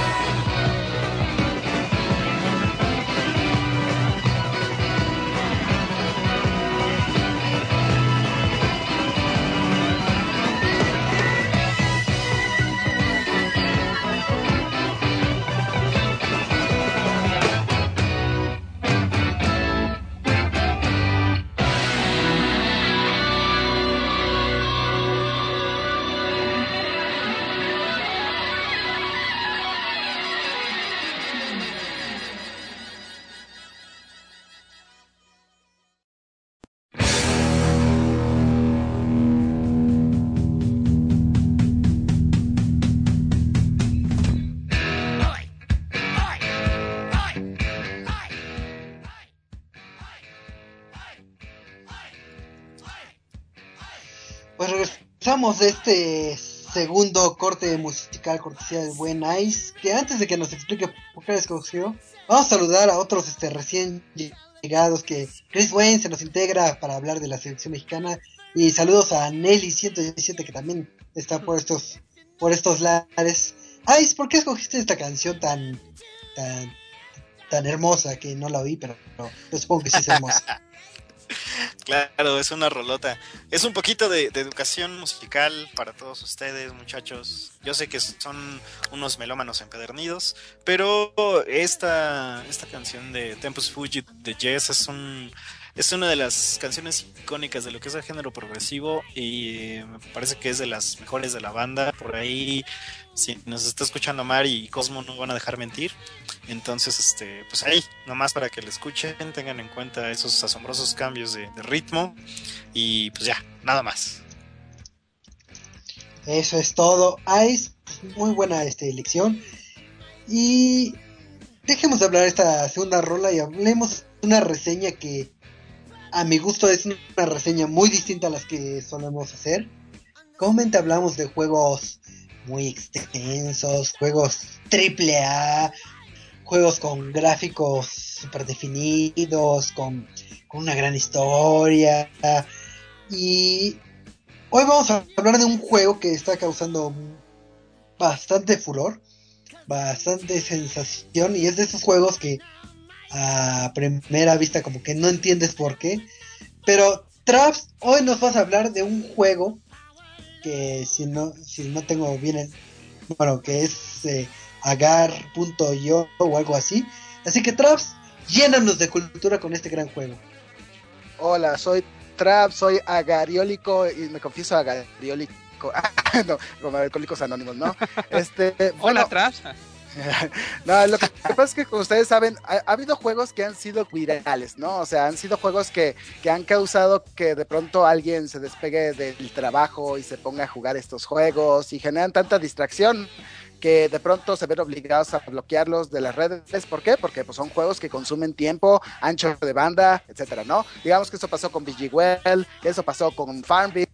Pues regresamos de este segundo corte musical cortesía del buen Ice, que antes de que nos explique por qué la escogió, vamos a saludar a otros recién llegados, que Chris Wayne se nos integra para hablar de la selección mexicana, y saludos a Nelly 117 que también está por estos lares. Ice, ¿por qué escogiste esta canción tan hermosa? Que no la oí, pero supongo que sí es hermosa. Claro, es una rolota. Es un poquito de educación musical para todos ustedes, muchachos. Yo sé que son unos melómanos empedernidos, pero esta canción de Tempus Fugit de Yes es una de las canciones icónicas de lo que es el género progresivo, y me parece que es de las mejores de la banda. Por ahí, si nos está escuchando Mar y Cosmo, no van a dejar mentir. Entonces, pues ahí, nomás para que lo escuchen, tengan en cuenta esos asombrosos cambios de ritmo, y pues ya, nada más. Eso es todo, Ice. Muy buena elección. Y dejemos de hablar de esta segunda rola y hablemos de una reseña que a mi gusto es una reseña muy distinta a las que solemos hacer. Comúnmente hablamos de juegos muy extensos, juegos AAA, juegos con gráficos super definidos, con una gran historia. Y hoy vamos a hablar de un juego que está causando bastante furor, bastante sensación, y es de esos juegos que a primera vista como que no entiendes por qué. Pero Traps, hoy nos vas a hablar de un juego que si no tengo bien que es agar.io o algo así. Así que Traps, llénanos de cultura con este gran juego. Hola, soy Traps, soy agariólico y me confieso agariólico. No, como Alcohólicos Anónimos, ¿no? Hola, Traps. No, lo que pasa es que como ustedes saben, ha habido juegos que han sido virales, ¿no? O sea, han sido juegos que han causado que de pronto alguien se despegue del trabajo y se ponga a jugar estos juegos, y generan tanta distracción que de pronto se ven obligados a bloquearlos de las redes. ¿Por qué? Porque pues, son juegos que consumen tiempo, ancho de banda, etcétera, ¿no? Digamos que eso pasó con BGWell, que eso pasó con Farmville.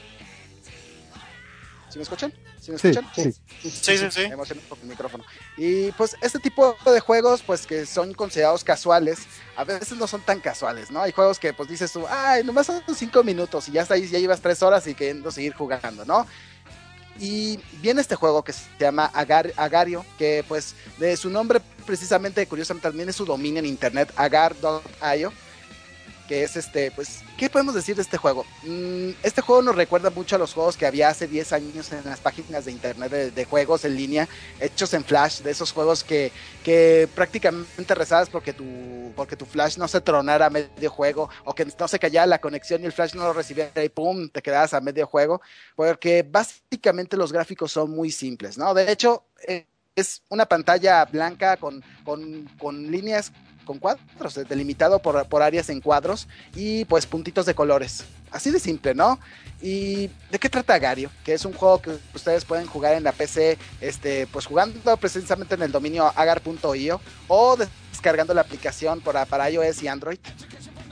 ¿Sí me escuchan? ¿Sí me escuchan? Sí. Me emocioné un poco el micrófono. Y pues este tipo de juegos, pues que son considerados casuales, a veces no son tan casuales, ¿no? Hay juegos que pues dices tú, ay, nomás son 5 minutos y ya está ahí, ya llevas 3 horas y queriendo seguir jugando, ¿no? Y viene este juego que se llama Agario, que pues de su nombre precisamente, curiosamente también es su dominio en internet, agar.io, que es pues, ¿qué podemos decir de este juego? Este juego nos recuerda mucho a los juegos que había hace 10 años en las páginas de internet de juegos en línea, hechos en Flash, de esos juegos que prácticamente rezabas porque tu Flash no se tronara a medio juego, o que no se callara la conexión y el Flash no lo recibiera y pum, te quedabas a medio juego, porque básicamente los gráficos son muy simples, ¿no? De hecho, es una pantalla blanca con líneas, con cuadros, delimitado por áreas en cuadros y pues puntitos de colores. Así de simple, ¿no? ¿Y de qué trata Agario? Que es un juego que ustedes pueden jugar en la PC, pues jugando precisamente en el dominio agar.io o descargando la aplicación para iOS y Android.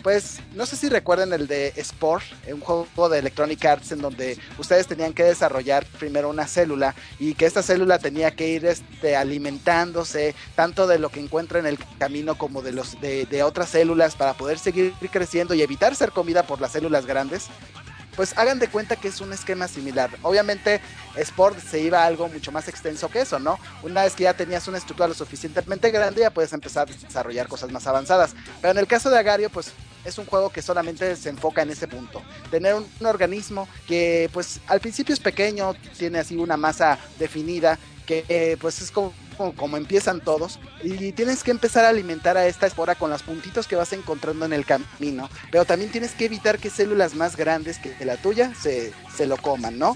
Pues no sé si recuerdan el de Spore, un juego de Electronic Arts en donde ustedes tenían que desarrollar primero una célula y que esta célula tenía que ir alimentándose tanto de lo que encuentra en el camino como de otras células para poder seguir creciendo y evitar ser comida por las células grandes. Pues hagan de cuenta que es un esquema similar. Obviamente Sport se iba a algo mucho más extenso que eso, ¿no? Una vez que ya tenías una estructura lo suficientemente grande, ya puedes empezar a desarrollar cosas más avanzadas. Pero en el caso de Agario, pues es un juego que solamente se enfoca en ese punto. Tener un organismo que pues al principio es pequeño, tiene así una masa definida, que pues es como empiezan todos, y tienes que empezar a alimentar a esta espora con los puntitos que vas encontrando en el camino, pero también tienes que evitar que células más grandes que la tuya se lo coman, ¿no?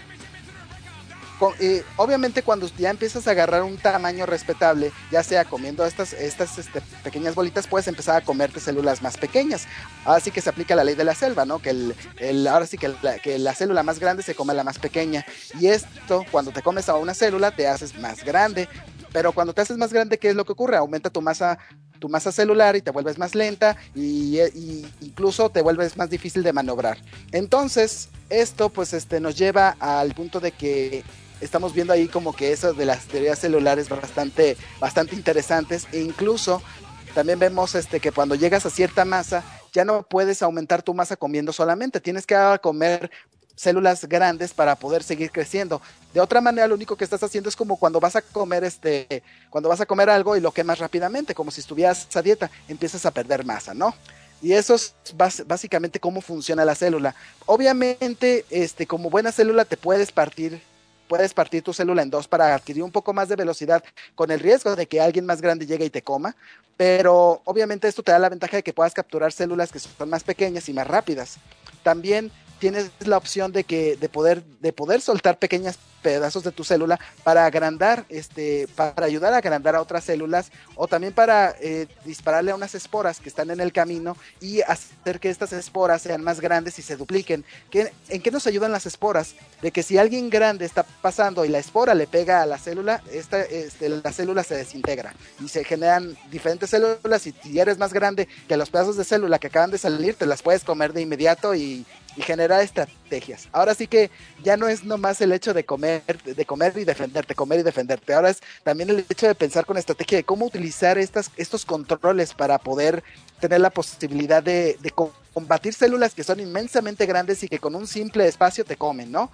Obviamente cuando ya empiezas a agarrar un tamaño respetable, ya sea comiendo estas pequeñas bolitas, puedes empezar a comerte células más pequeñas. Así que se aplica la ley de la selva, ¿no? Ahora sí que la célula más grande se come a la más pequeña. Y esto, cuando te comes a una célula, te haces más grande. Pero cuando te haces más grande, ¿qué es lo que ocurre? Aumenta tu masa celular y te vuelves más lenta y incluso te vuelves más difícil de maniobrar. Entonces, esto pues nos lleva al punto de que estamos viendo ahí como que eso de las teorías celulares bastante interesantes, e incluso también vemos que cuando llegas a cierta masa ya no puedes aumentar tu masa comiendo solamente, tienes que comer células grandes para poder seguir creciendo. De otra manera, lo único que estás haciendo es como cuando vas a comer algo y lo quemas rápidamente, como si estuvieras a dieta, empiezas a perder masa, ¿no? Y eso es básicamente cómo funciona la célula. Obviamente, como buena célula te puedes partir tu célula en dos para adquirir un poco más de velocidad con el riesgo de que alguien más grande llegue y te coma, pero obviamente esto te da la ventaja de que puedas capturar células que son más pequeñas y más rápidas. También tienes la opción de poder soltar pequeños pedazos de tu célula para agrandar, para ayudar a agrandar a otras células, o también para dispararle a unas esporas que están en el camino y hacer que estas esporas sean más grandes y se dupliquen. ¿En qué nos ayudan las esporas? De que si alguien grande está pasando y la espora le pega a la célula, la célula se desintegra y se generan diferentes células, y si eres más grande que los pedazos de célula que acaban de salir, te las puedes comer de inmediato y generar estrategias. Ahora sí que ya no es nomás el hecho de comer y defenderte. Ahora es también el hecho de pensar con estrategia de cómo utilizar estos controles para poder tener la posibilidad de combatir células que son inmensamente grandes y que con un simple espacio te comen, ¿no?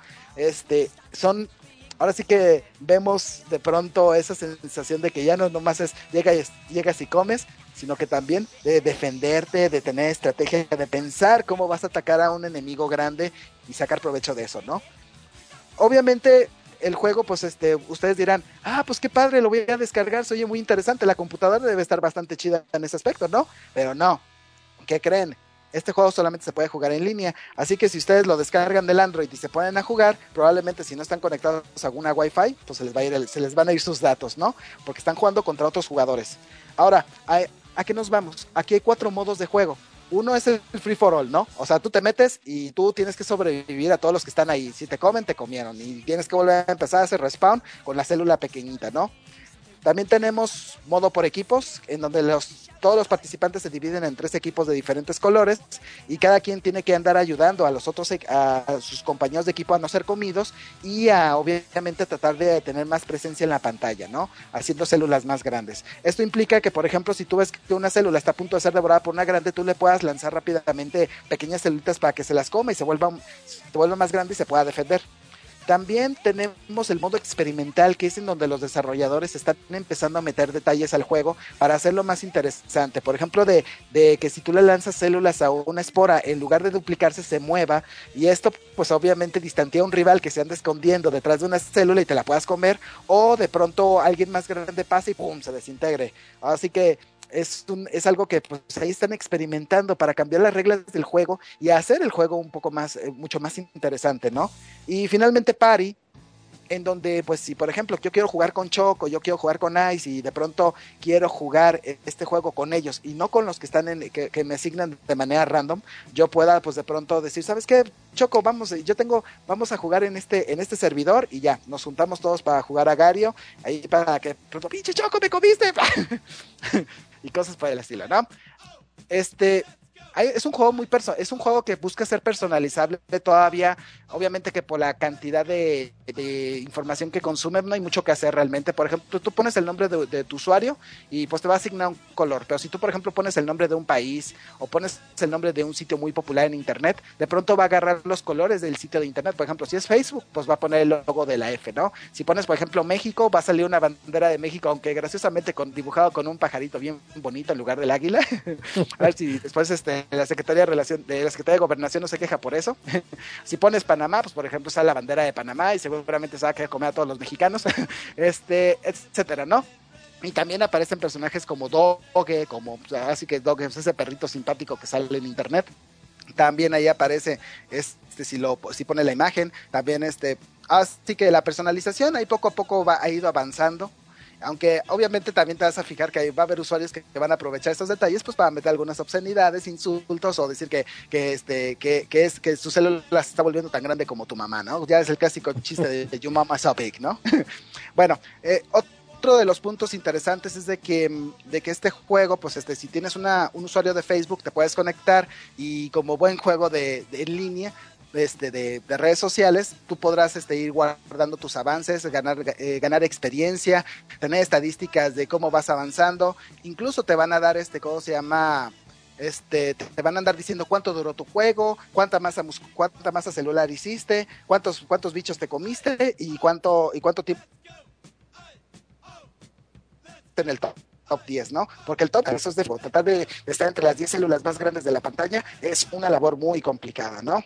Ahora sí que vemos de pronto esa sensación de que ya no nomás es llegas y comes, sino que también de defenderte, de tener estrategia, de pensar cómo vas a atacar a un enemigo grande y sacar provecho de eso, ¿no? Obviamente el juego, pues ustedes dirán, pues qué padre, lo voy a descargar, se oye muy interesante, la computadora debe estar bastante chida en ese aspecto, ¿no? Pero no, ¿qué creen? Este juego solamente se puede jugar en línea, así que si ustedes lo descargan del Android y se ponen a jugar, probablemente si no están conectados a alguna Wi-Fi, pues se les van a ir sus datos, ¿no? Porque están jugando contra otros jugadores. Ahora, ¿a qué nos vamos? Aquí hay 4 modos de juego. Uno es el free for all, ¿no? O sea, tú te metes y tú tienes que sobrevivir a todos los que están ahí. Si te comen, te comieron. Y tienes que volver a empezar a hacer respawn con la célula pequeñita, ¿no? También tenemos modo por equipos, en donde todos los participantes se dividen en 3 equipos de diferentes colores y cada quien tiene que andar ayudando a sus compañeros de equipo a no ser comidos y obviamente tratar de tener más presencia en la pantalla, ¿no? Haciendo células más grandes. Esto implica que, por ejemplo, si tú ves que una célula está a punto de ser devorada por una grande, tú le puedas lanzar rápidamente pequeñas celulitas para que se las coma y se vuelva más grande y se pueda defender. También tenemos el modo experimental, que es en donde los desarrolladores están empezando a meter detalles al juego para hacerlo más interesante. Por ejemplo, de que si tú le lanzas células a una espora, en lugar de duplicarse, se mueva. Y esto, pues obviamente, distantía a un rival que se anda escondiendo detrás de una célula y te la puedas comer. O de pronto alguien más grande pasa y ¡pum!, se desintegre. Así que es algo que pues ahí están experimentando para cambiar las reglas del juego y hacer el juego un poco más, mucho más interesante, ¿no? Y finalmente Party, en donde pues si por ejemplo yo quiero jugar con Choco, yo quiero jugar con Ice y de pronto quiero jugar este juego con ellos y no con los que están que me asignan de manera random, yo pueda pues de pronto decir, ¿sabes qué? Choco, vamos a jugar en este servidor y ya, nos juntamos todos para jugar a Gario, ahí para que pronto, pinche Choco, me comiste y cosas por el estilo, ¿no? es un juego es un juego que busca ser personalizable todavía, obviamente que por la cantidad de información que consume no hay mucho que hacer realmente. Por ejemplo, tú pones el nombre de tu usuario y pues te va a asignar un color, pero si tú por ejemplo pones el nombre de un país o pones el nombre de un sitio muy popular en internet, de pronto va a agarrar los colores del sitio de internet. Por ejemplo, si es Facebook, pues va a poner el logo de la F, ¿no? Si pones por ejemplo México, va a salir una bandera de México, aunque graciosamente dibujado con un pajarito bien bonito en lugar del águila. A ver si después la Secretaría de Gobernación no se queja por eso. Si pones Panamá, pues por ejemplo sale la bandera de Panamá y seguramente se va a querer comer a todos los mexicanos, etcétera, ¿no? Y también aparecen personajes como Doge, así que Doge es ese perrito simpático que sale en internet. También ahí aparece, si pone la imagen, también así que la personalización ahí poco a poco ha ido avanzando. Aunque obviamente también te vas a fijar que va a haber usuarios que van a aprovechar estos detalles pues para meter algunas obscenidades, insultos o decir que su célula se está volviendo tan grande como tu mamá, ¿no? Ya es el clásico chiste de You Mama So Big, ¿no? Bueno, otro de los puntos interesantes es de que este juego, pues si tienes un usuario de Facebook te puedes conectar y como buen juego en línea, de redes sociales, tú podrás ir guardando tus avances, ganar experiencia, tener estadísticas de cómo vas avanzando, incluso te van a dar ¿cómo se llama? Te van a andar diciendo cuánto duró tu juego, cuánta masa celular hiciste, cuántos bichos te comiste y cuánto tiempo en el top 10, ¿no? Porque el top, eso es tratar de estar entre las 10 células más grandes de la pantalla, es una labor muy complicada, ¿no?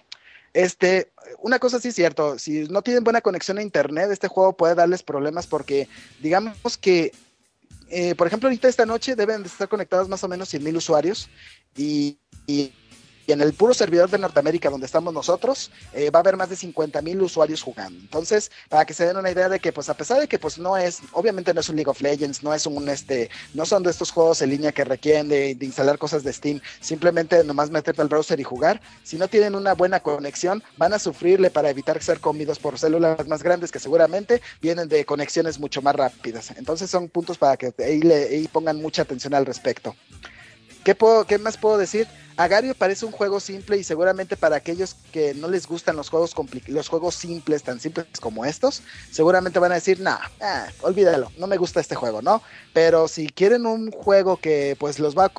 Una cosa sí es cierto, si no tienen buena conexión a internet, este juego puede darles problemas porque digamos que, por ejemplo, ahorita esta noche deben de estar conectados más o menos 100,000 usuarios y en el puro servidor de Norteamérica donde estamos nosotros, va a haber más de 50,000 usuarios jugando. Entonces, para que se den una idea de que, pues, a pesar de que, pues, obviamente no es un League of Legends, no son de estos juegos en línea que requieren de instalar cosas de Steam, simplemente nomás meterte al browser y jugar. Si no tienen una buena conexión, van a sufrirle para evitar ser comidos por células más grandes que seguramente vienen de conexiones mucho más rápidas. Entonces, son puntos para que ahí pongan mucha atención al respecto. ¿Qué más puedo decir? Agario parece un juego simple y seguramente para aquellos que no les gustan los juegos simples, tan simples como estos, seguramente van a decir, olvídalo, no me gusta este juego, ¿no? Pero si quieren un juego que pues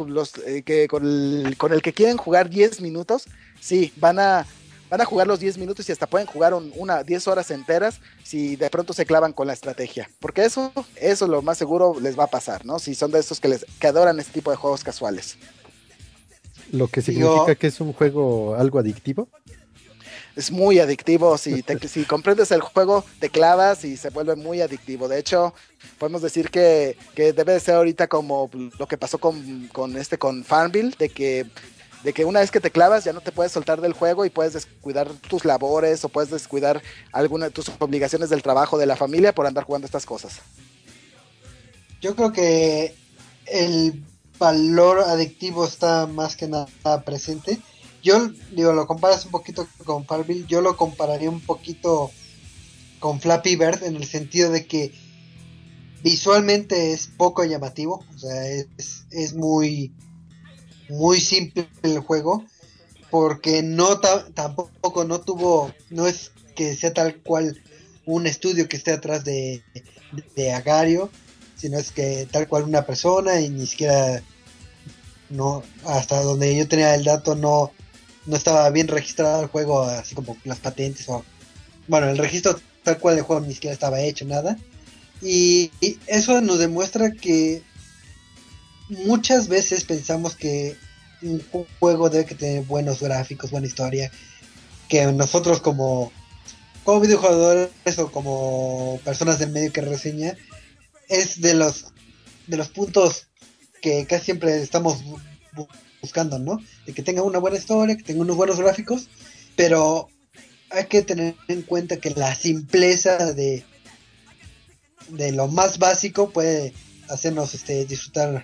con el que quieren jugar 10 minutos, sí, van a jugar los 10 minutos y hasta pueden jugar 10 horas enteras si de pronto se clavan con la estrategia. Porque eso lo más seguro les va a pasar, ¿no? Si son de estos que adoran este tipo de juegos casuales. Lo que significa que es un juego algo adictivo. Es muy adictivo, si comprendes el juego, te clavas y se vuelve muy adictivo. De hecho, podemos decir que debe de ser ahorita como lo que pasó con Farmville, de que una vez que te clavas ya no te puedes soltar del juego y puedes descuidar tus labores o puedes descuidar alguna de tus obligaciones del trabajo, de la familia por andar jugando estas cosas. Yo creo que el valor adictivo está más que nada presente. Yo digo, lo comparas un poquito con Farmville, yo lo compararía un poquito con Flappy Bird en el sentido de que visualmente es poco llamativo, o sea, es muy muy simple el juego, porque tampoco no es que sea tal cual un estudio que esté atrás de Agario, sino es que tal cual una persona y ni siquiera, no, hasta donde yo tenía el dato no estaba bien registrado el juego, así como las patentes el registro tal cual del juego ni siquiera estaba hecho, nada, y eso nos demuestra que muchas veces pensamos que un juego debe que tener buenos gráficos, buena historia, que nosotros como videojugadores o como personas del medio que reseña, es de los puntos que casi siempre estamos buscando, ¿no? De que tenga una buena historia, que tenga unos buenos gráficos, pero hay que tener en cuenta que la simpleza de lo más básico puede hacernos disfrutar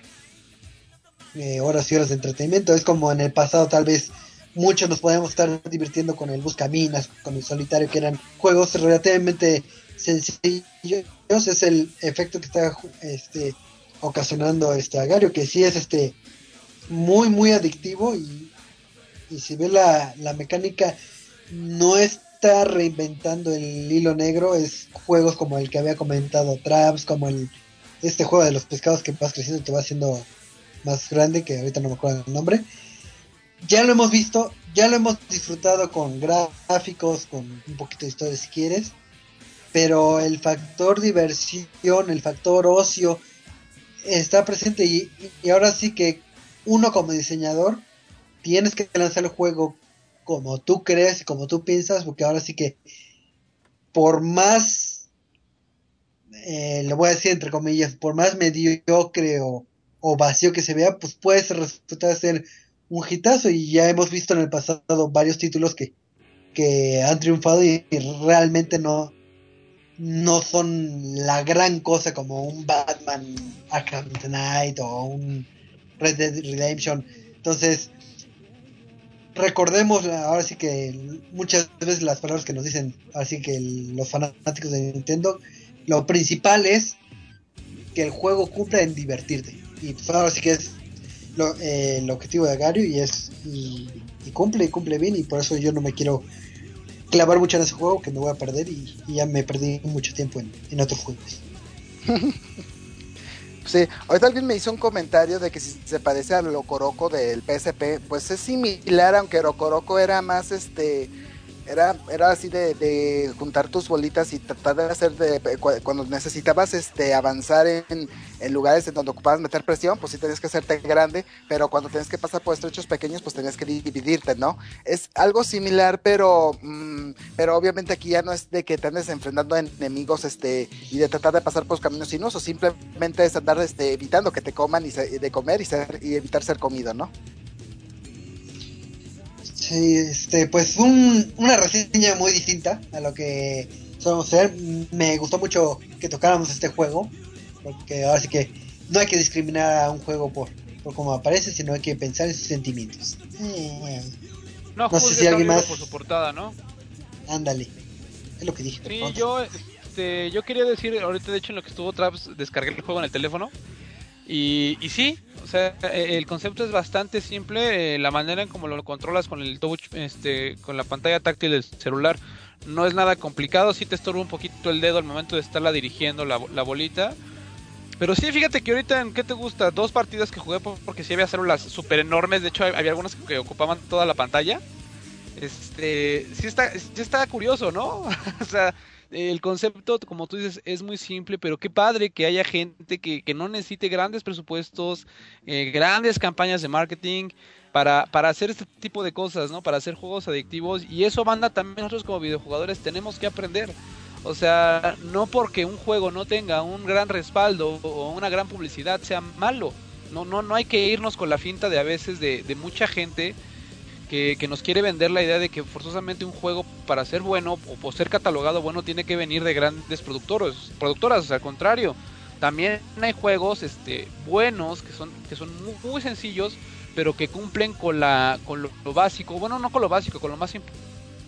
horas y horas de entretenimiento. Es como en el pasado tal vez muchos nos podíamos estar divirtiendo con el Buscaminas, con el Solitario, que eran juegos relativamente sencillos. Es el efecto que está ocasionando Agario, que sí es muy muy adictivo, y Y si ves la mecánica, no está reinventando el hilo negro, es juegos como el que había comentado Traps, como este juego de los pescados que vas creciendo y te va haciendo más grande, que ahorita no me acuerdo el nombre. Ya lo hemos visto, ya lo hemos disfrutado con gráficos, con un poquito de historia si quieres, pero el factor diversión, el factor ocio está presente y ahora sí que uno como diseñador tienes que lanzar el juego como tú crees y como tú piensas, porque ahora sí que por más, le voy a decir entre comillas, por más mediocre o vacío que se vea, pues puede resultar ser un hitazo y ya hemos visto en el pasado varios títulos que han triunfado y realmente no son la gran cosa como un Batman Arkham Knight o un Red Dead Redemption. Entonces, recordemos ahora sí que muchas veces las palabras que nos dicen, así que los fanáticos de Nintendo, lo principal es que el juego cumpla en divertirte. Y pues ahora sí que es el objetivo de Agario y cumple bien, y por eso yo no me quiero clavar mucho en ese juego, que me voy a perder y ya me perdí mucho tiempo en otros juegos. Sí, ahorita alguien me hizo un comentario de que si se parece al Locoroco del PSP, pues es similar, aunque Locoroco era más era así de juntar tus bolitas y tratar de hacer cuando necesitabas avanzar en lugares en donde ocupabas meter presión, pues sí tenías que hacerte grande, pero cuando tenías que pasar por estrechos pequeños, pues tenías que dividirte, ¿no? Es algo similar, pero obviamente aquí ya no es de que te andes enfrentando a enemigos y de tratar de pasar por caminos sinuosos, simplemente es andar evitando que te coman de comer y evitar ser comido, ¿no? Sí, pues una reseña muy distinta a lo que solemos hacer. Me gustó mucho que tocáramos este juego, porque ahora sí que no hay que discriminar a un juego por cómo aparece, sino hay que pensar en sus sentimientos. No No sé juzgues si a un alguien libro más. por su portada, ¿no? Ándale, es lo que dije. Sí, perdón. yo quería decir, ahorita de hecho en lo que estuvo Traps, descargué el juego en el teléfono. Y sí, o sea, el concepto es bastante simple, la manera en cómo lo controlas con el touch, con la pantalla táctil del celular, no es nada complicado, sí te estorba un poquito el dedo al momento de estarla dirigiendo la bolita. Pero sí, fíjate que ahorita en qué te gusta, dos partidas que jugué porque sí había células súper enormes, de hecho había algunas que ocupaban toda la pantalla. Sí está curioso, ¿no? O sea, el concepto, como tú dices, es muy simple, pero qué padre que haya gente que no necesite grandes presupuestos, grandes campañas de marketing para hacer este tipo de cosas, ¿no? Para hacer juegos adictivos. Y eso, banda, también nosotros como videojugadores tenemos que aprender. O sea, no porque un juego no tenga un gran respaldo o una gran publicidad sea malo. No hay que irnos con la finta de a veces de mucha gente que nos quiere vender la idea de que forzosamente un juego para ser bueno o por ser catalogado bueno tiene que venir de grandes productoras, o sea, al contrario, también hay juegos buenos que son muy, muy sencillos, pero que cumplen con lo básico, bueno, no con lo básico, con lo más importante.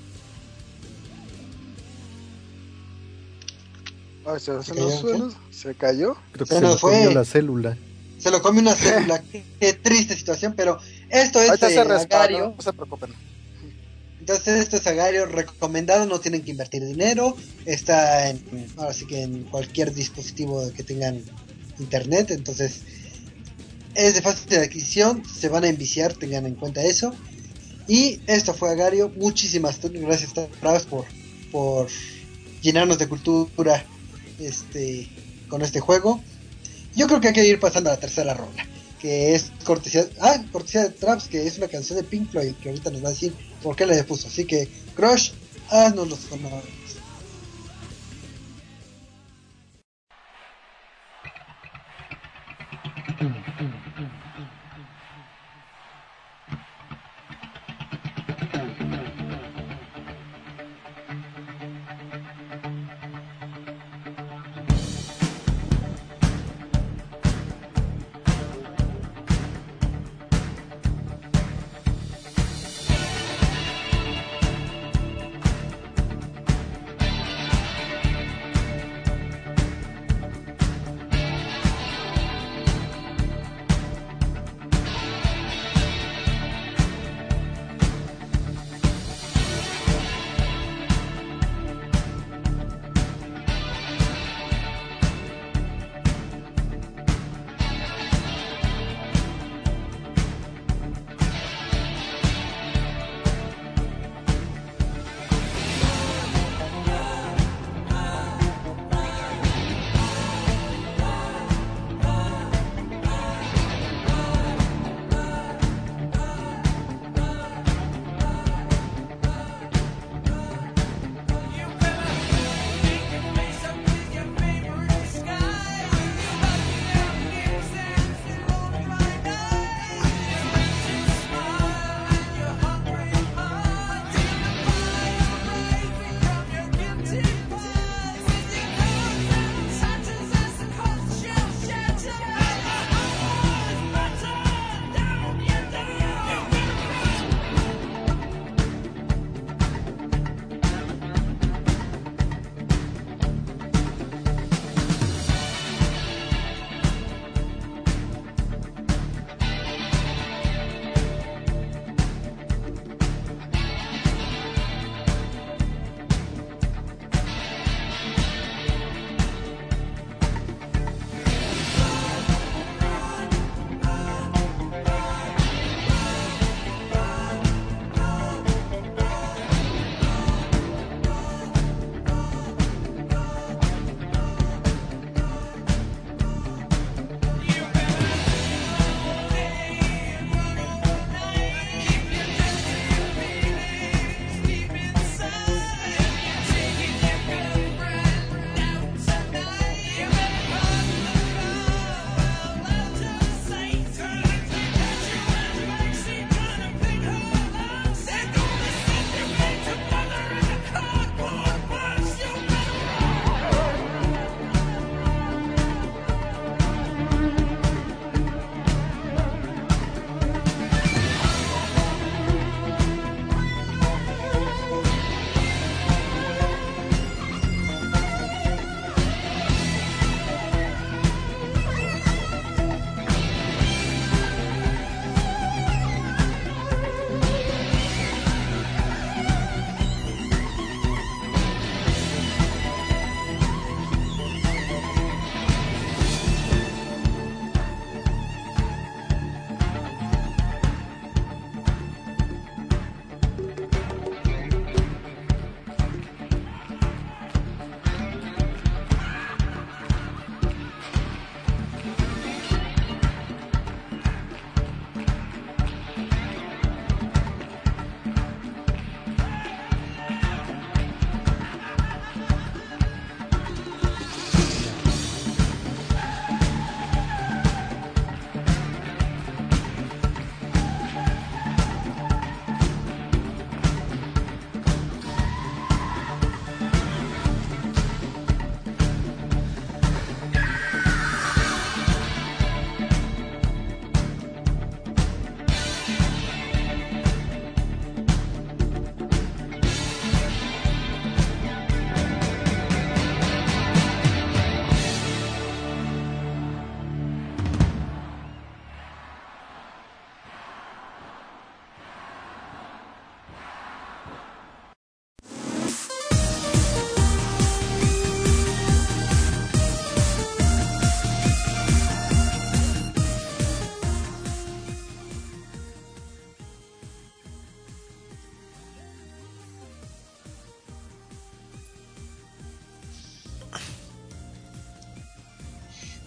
Ay, cayó? se cayó. Creo que Se se nos nos comió fue. la célula. Se lo come una célula. Qué triste situación, pero esto es Ahorita se Agario. resbaló, no se preocupen. Entonces esto es Agario recomendado, no tienen que invertir dinero, está ahora sí que en cualquier dispositivo que tengan internet, entonces es de fácil adquisición, se van a enviciar, tengan en cuenta eso. Y esto fue Agario, muchísimas gracias Travis por llenarnos de cultura con este juego. Yo creo que hay que ir pasando a la tercera ronda, que es cortesía de Traps, que es una canción de Pink Floyd, que ahorita nos va a decir por qué le puso. Así que, Crush, haznos los honores.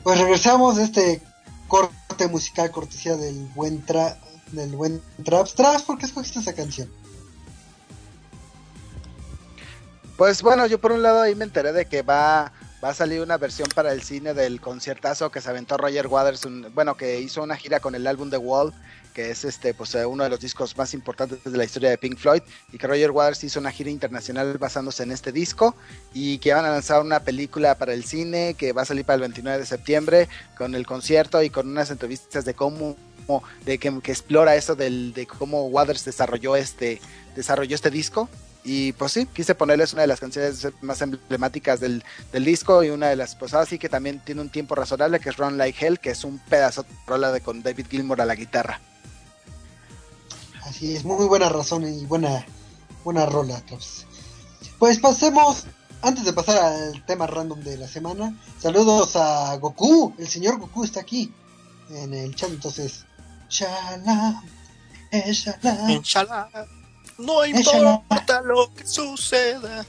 Pues regresamos de este corte musical cortesía del buen Traps. Traps, ¿por qué escogiste esa canción? Pues bueno, yo por un lado ahí me enteré de que va a salir una versión para el cine del conciertazo que se aventó Roger Waters, que hizo una gira con el álbum The Wall, que es uno de los discos más importantes de la historia de Pink Floyd, y que Roger Waters hizo una gira internacional basándose en este disco, y que van a lanzar una película para el cine que va a salir para el 29 de septiembre con el concierto y con unas entrevistas de que explora eso de cómo Waters desarrolló este disco. Y pues sí, quise ponerles una de las canciones más emblemáticas del disco, y una de las, pues así que también tiene un tiempo razonable, que es Run Like Hell, que es un pedazo de rola con David Gilmour a la guitarra. Así es, muy buena razón y buena rola, Traps. Pues pasemos, antes de pasar al tema random de la semana, saludos a Goku. El señor Goku está aquí en el chat, entonces Shalom, Shalom. Inshallah. No importa lo que suceda.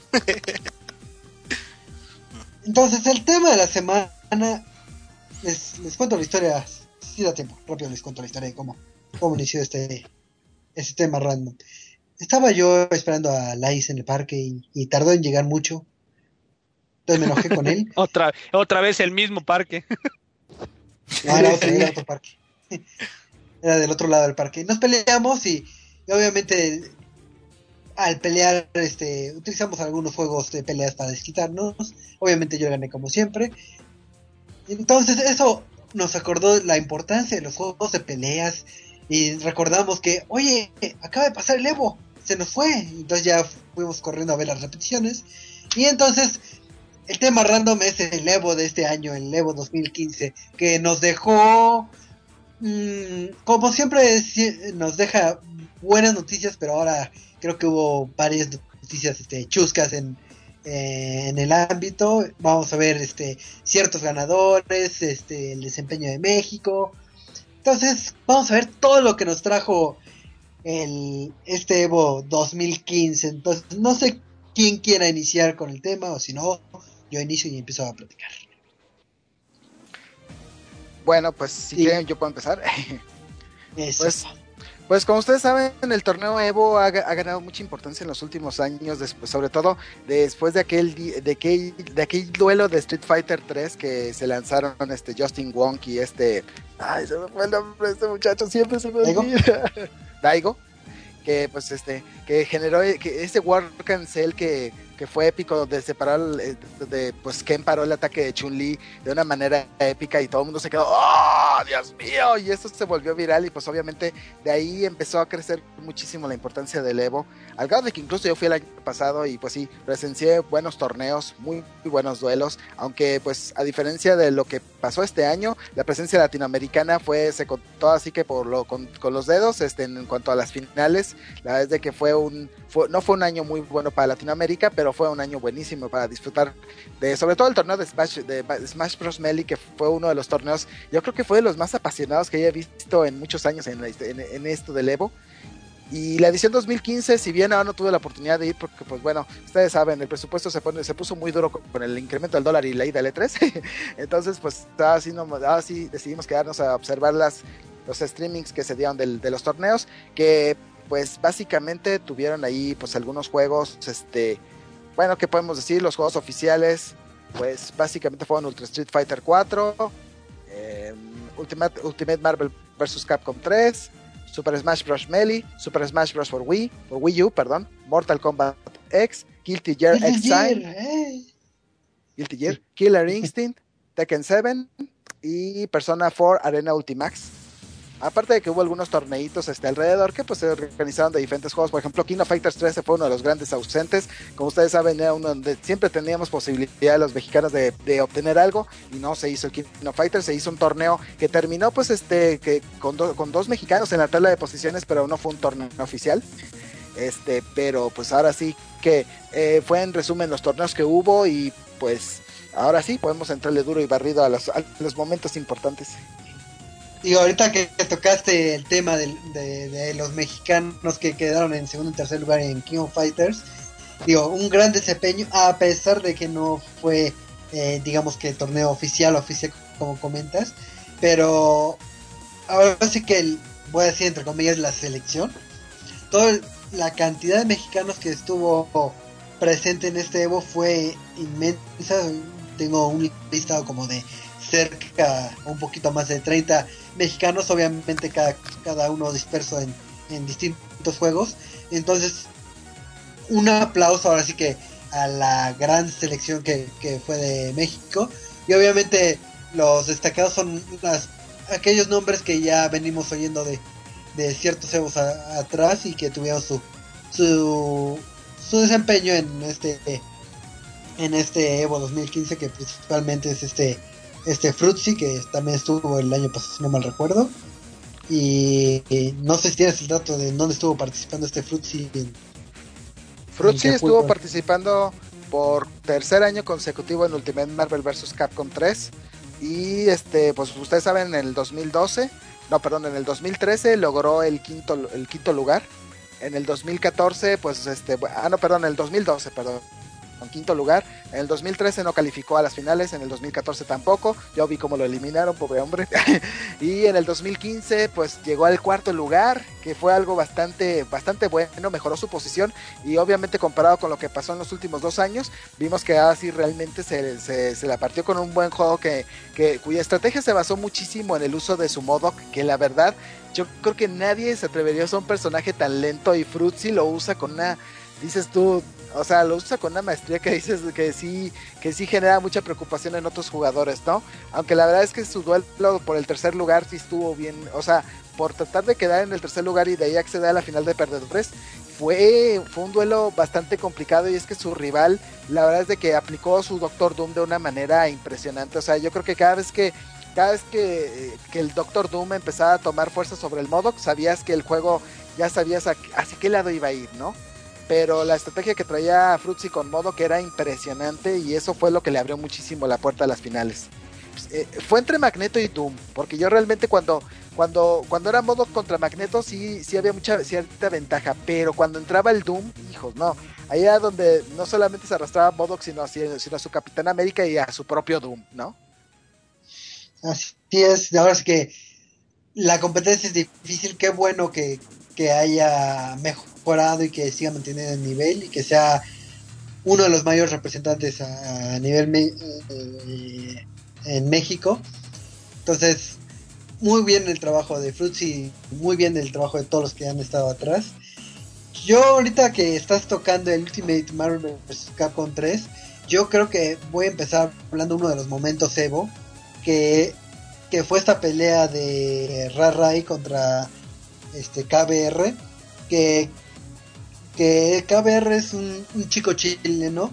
Entonces, el tema de la semana, les cuento la historia, si da tiempo, rápido les cuento la historia de cómo inició este tema random. Estaba yo esperando a Lais en el parque y tardó en llegar mucho, entonces me enojé con él. Otra vez el mismo parque. No, era otro parque. Era del otro lado del parque. Nos peleamos y obviamente al pelear utilizamos algunos juegos de peleas para desquitarnos. Obviamente yo gané como siempre. Entonces eso nos acordó la importancia de los juegos de peleas y recordamos que, oye, acaba de pasar el Evo, se nos fue. Entonces ya fuimos corriendo a ver las repeticiones. Y entonces el tema random es el Evo de este año, el Evo 2015, que nos dejó, como siempre, nos deja buenas noticias, pero ahora creo que hubo varias noticias chuscas en el ámbito. Vamos a ver ciertos ganadores, el desempeño de México. Entonces vamos a ver todo lo que nos trajo este Evo 2015. Entonces no sé quién quiera iniciar con el tema, o si no, yo inicio y empiezo a platicar. Bueno, pues si quieren yo puedo empezar. Eso. Pues como ustedes saben, el torneo Evo ha ganado mucha importancia en los últimos años, sobre todo después de aquel duelo de Street Fighter 3 que se lanzaron Justin Wong y ay, se me fue el nombre de este muchacho, siempre se me olvida. Daigo, que pues que generó que War Cancel que fue épico, donde pues Ken paró el ataque de Chun-Li de una manera épica y todo el mundo se quedó, ¡oh, Dios mío! Y esto se volvió viral y pues obviamente de ahí empezó a crecer muchísimo la importancia del Evo, al grado de que incluso yo fui el año pasado y pues sí, presencié buenos torneos, muy, muy buenos duelos, aunque pues a diferencia de lo que pasó este año, la presencia latinoamericana se contó así que con los dedos en cuanto a las finales. La verdad es de que no fue un año muy bueno para Latinoamérica, pero fue un año buenísimo para disfrutar sobre todo el torneo de Smash Bros. Melee, que fue uno de los torneos, yo creo que fue de los más apasionados que haya visto en muchos años en esto del Evo. Y la edición 2015, si bien ahora no tuve la oportunidad de ir porque, pues bueno, ustedes saben, el presupuesto se puso muy duro con el incremento del dólar y la ida al E3. Entonces, pues ahora sí decidimos quedarnos a observar los streamings que se dieron de los torneos, que pues básicamente tuvieron ahí pues algunos juegos, bueno, ¿qué podemos decir? Los juegos oficiales, pues básicamente fueron Ultra Street Fighter 4, Ultimate Marvel vs. Capcom 3, Super Smash Bros. Melee, Super Smash Bros. for Wii U, Mortal Kombat X, Guilty Gear Exile, Guilty Gear, Killer Instinct, Tekken 7 y Persona 4 Arena Ultimax. Aparte de que hubo algunos torneitos alrededor que pues se organizaron de diferentes juegos. Por ejemplo, King of Fighters 13 fue uno de los grandes ausentes. Como ustedes saben, era uno donde siempre teníamos posibilidad los mexicanos de obtener algo, y no se hizo el King of Fighters. Se hizo un torneo que terminó pues que con dos mexicanos en la tabla de posiciones, pero no fue un torneo oficial. Pero pues ahora sí que fue en resumen los torneos que hubo, y pues ahora sí podemos entrarle duro y barrido a los momentos importantes. Digo, ahorita que tocaste el tema de los mexicanos que quedaron en segundo y tercer lugar en King of Fighters, digo, un gran desempeño, a pesar de que no fue, digamos que el torneo oficial como comentas, pero ahora sí que voy a decir entre comillas la selección, toda la cantidad de mexicanos que estuvo presente en este Evo fue inmensa. Tengo un listado como de cerca, un poquito más de 30 mexicanos, obviamente cada uno disperso en distintos juegos. Entonces, un aplauso ahora sí que a la gran selección que fue de México. Y obviamente los destacados son aquellos nombres que ya venimos oyendo de ciertos Evos atrás y que tuvieron su desempeño en este Evo 2015, que principalmente es este Fruitsy, que también estuvo el año pasado, si no mal recuerdo. Y no sé si tienes el dato de dónde estuvo participando este Fruitsy. Fruitsy estuvo participando por tercer año consecutivo en Ultimate Marvel vs. Capcom 3. Y pues ustedes saben, en el 2012, en el 2013 logró el quinto lugar. En el 2014, pues en el 2012, con quinto lugar. En el 2013 no calificó a las finales, en el 2014 tampoco. Yo vi cómo lo eliminaron, pobre hombre. Y en el 2015 pues llegó al cuarto lugar, que fue algo bastante bueno, mejoró su posición. Y obviamente comparado con lo que pasó en los últimos 2 años, vimos que así realmente se la partió con un buen juego cuya estrategia se basó muchísimo en el uso de su MODOK, que la verdad yo creo que nadie se atrevería a usar un personaje tan lento, y Fruitsy lo usa con una, dices tú, o sea, lo usa con una maestría que dices que sí genera mucha preocupación en otros jugadores, ¿no? Aunque la verdad es que su duelo por el tercer lugar sí estuvo bien, o sea, por tratar de quedar en el tercer lugar y de ahí acceder a la final de perdedores, fue un duelo bastante complicado. Y es que su rival, la verdad es de que aplicó su Doctor Doom de una manera impresionante. O sea, yo creo que cada vez que el Doctor Doom empezaba a tomar fuerza sobre el MODOK, sabías que el juego, ya sabías hacia qué lado iba a ir, ¿no? Pero la estrategia que traía Fruitsy con MODOK era impresionante, y eso fue lo que le abrió muchísimo la puerta a las finales. Fue entre Magneto y Doom, porque yo realmente cuando era MODOK contra Magneto sí había cierta ventaja, pero cuando entraba el Doom, hijos, no, ahí era donde no solamente se arrastraba MODOK, sino a su Capitán América y a su propio Doom, ¿no? Así es, ahora sí que la competencia es difícil. Qué bueno que haya mejorado y que siga manteniendo el nivel y que sea uno de los mayores representantes a nivel en México. Entonces, muy bien el trabajo de Fruitsy, muy bien el trabajo de todos los que han estado atrás. Yo ahorita que estás tocando el Ultimate Marvel vs. Capcom 3, yo creo que voy a empezar hablando de uno de los momentos Evo, que fue esta pelea de Rai contra KBR, que KBR es un chico chileno,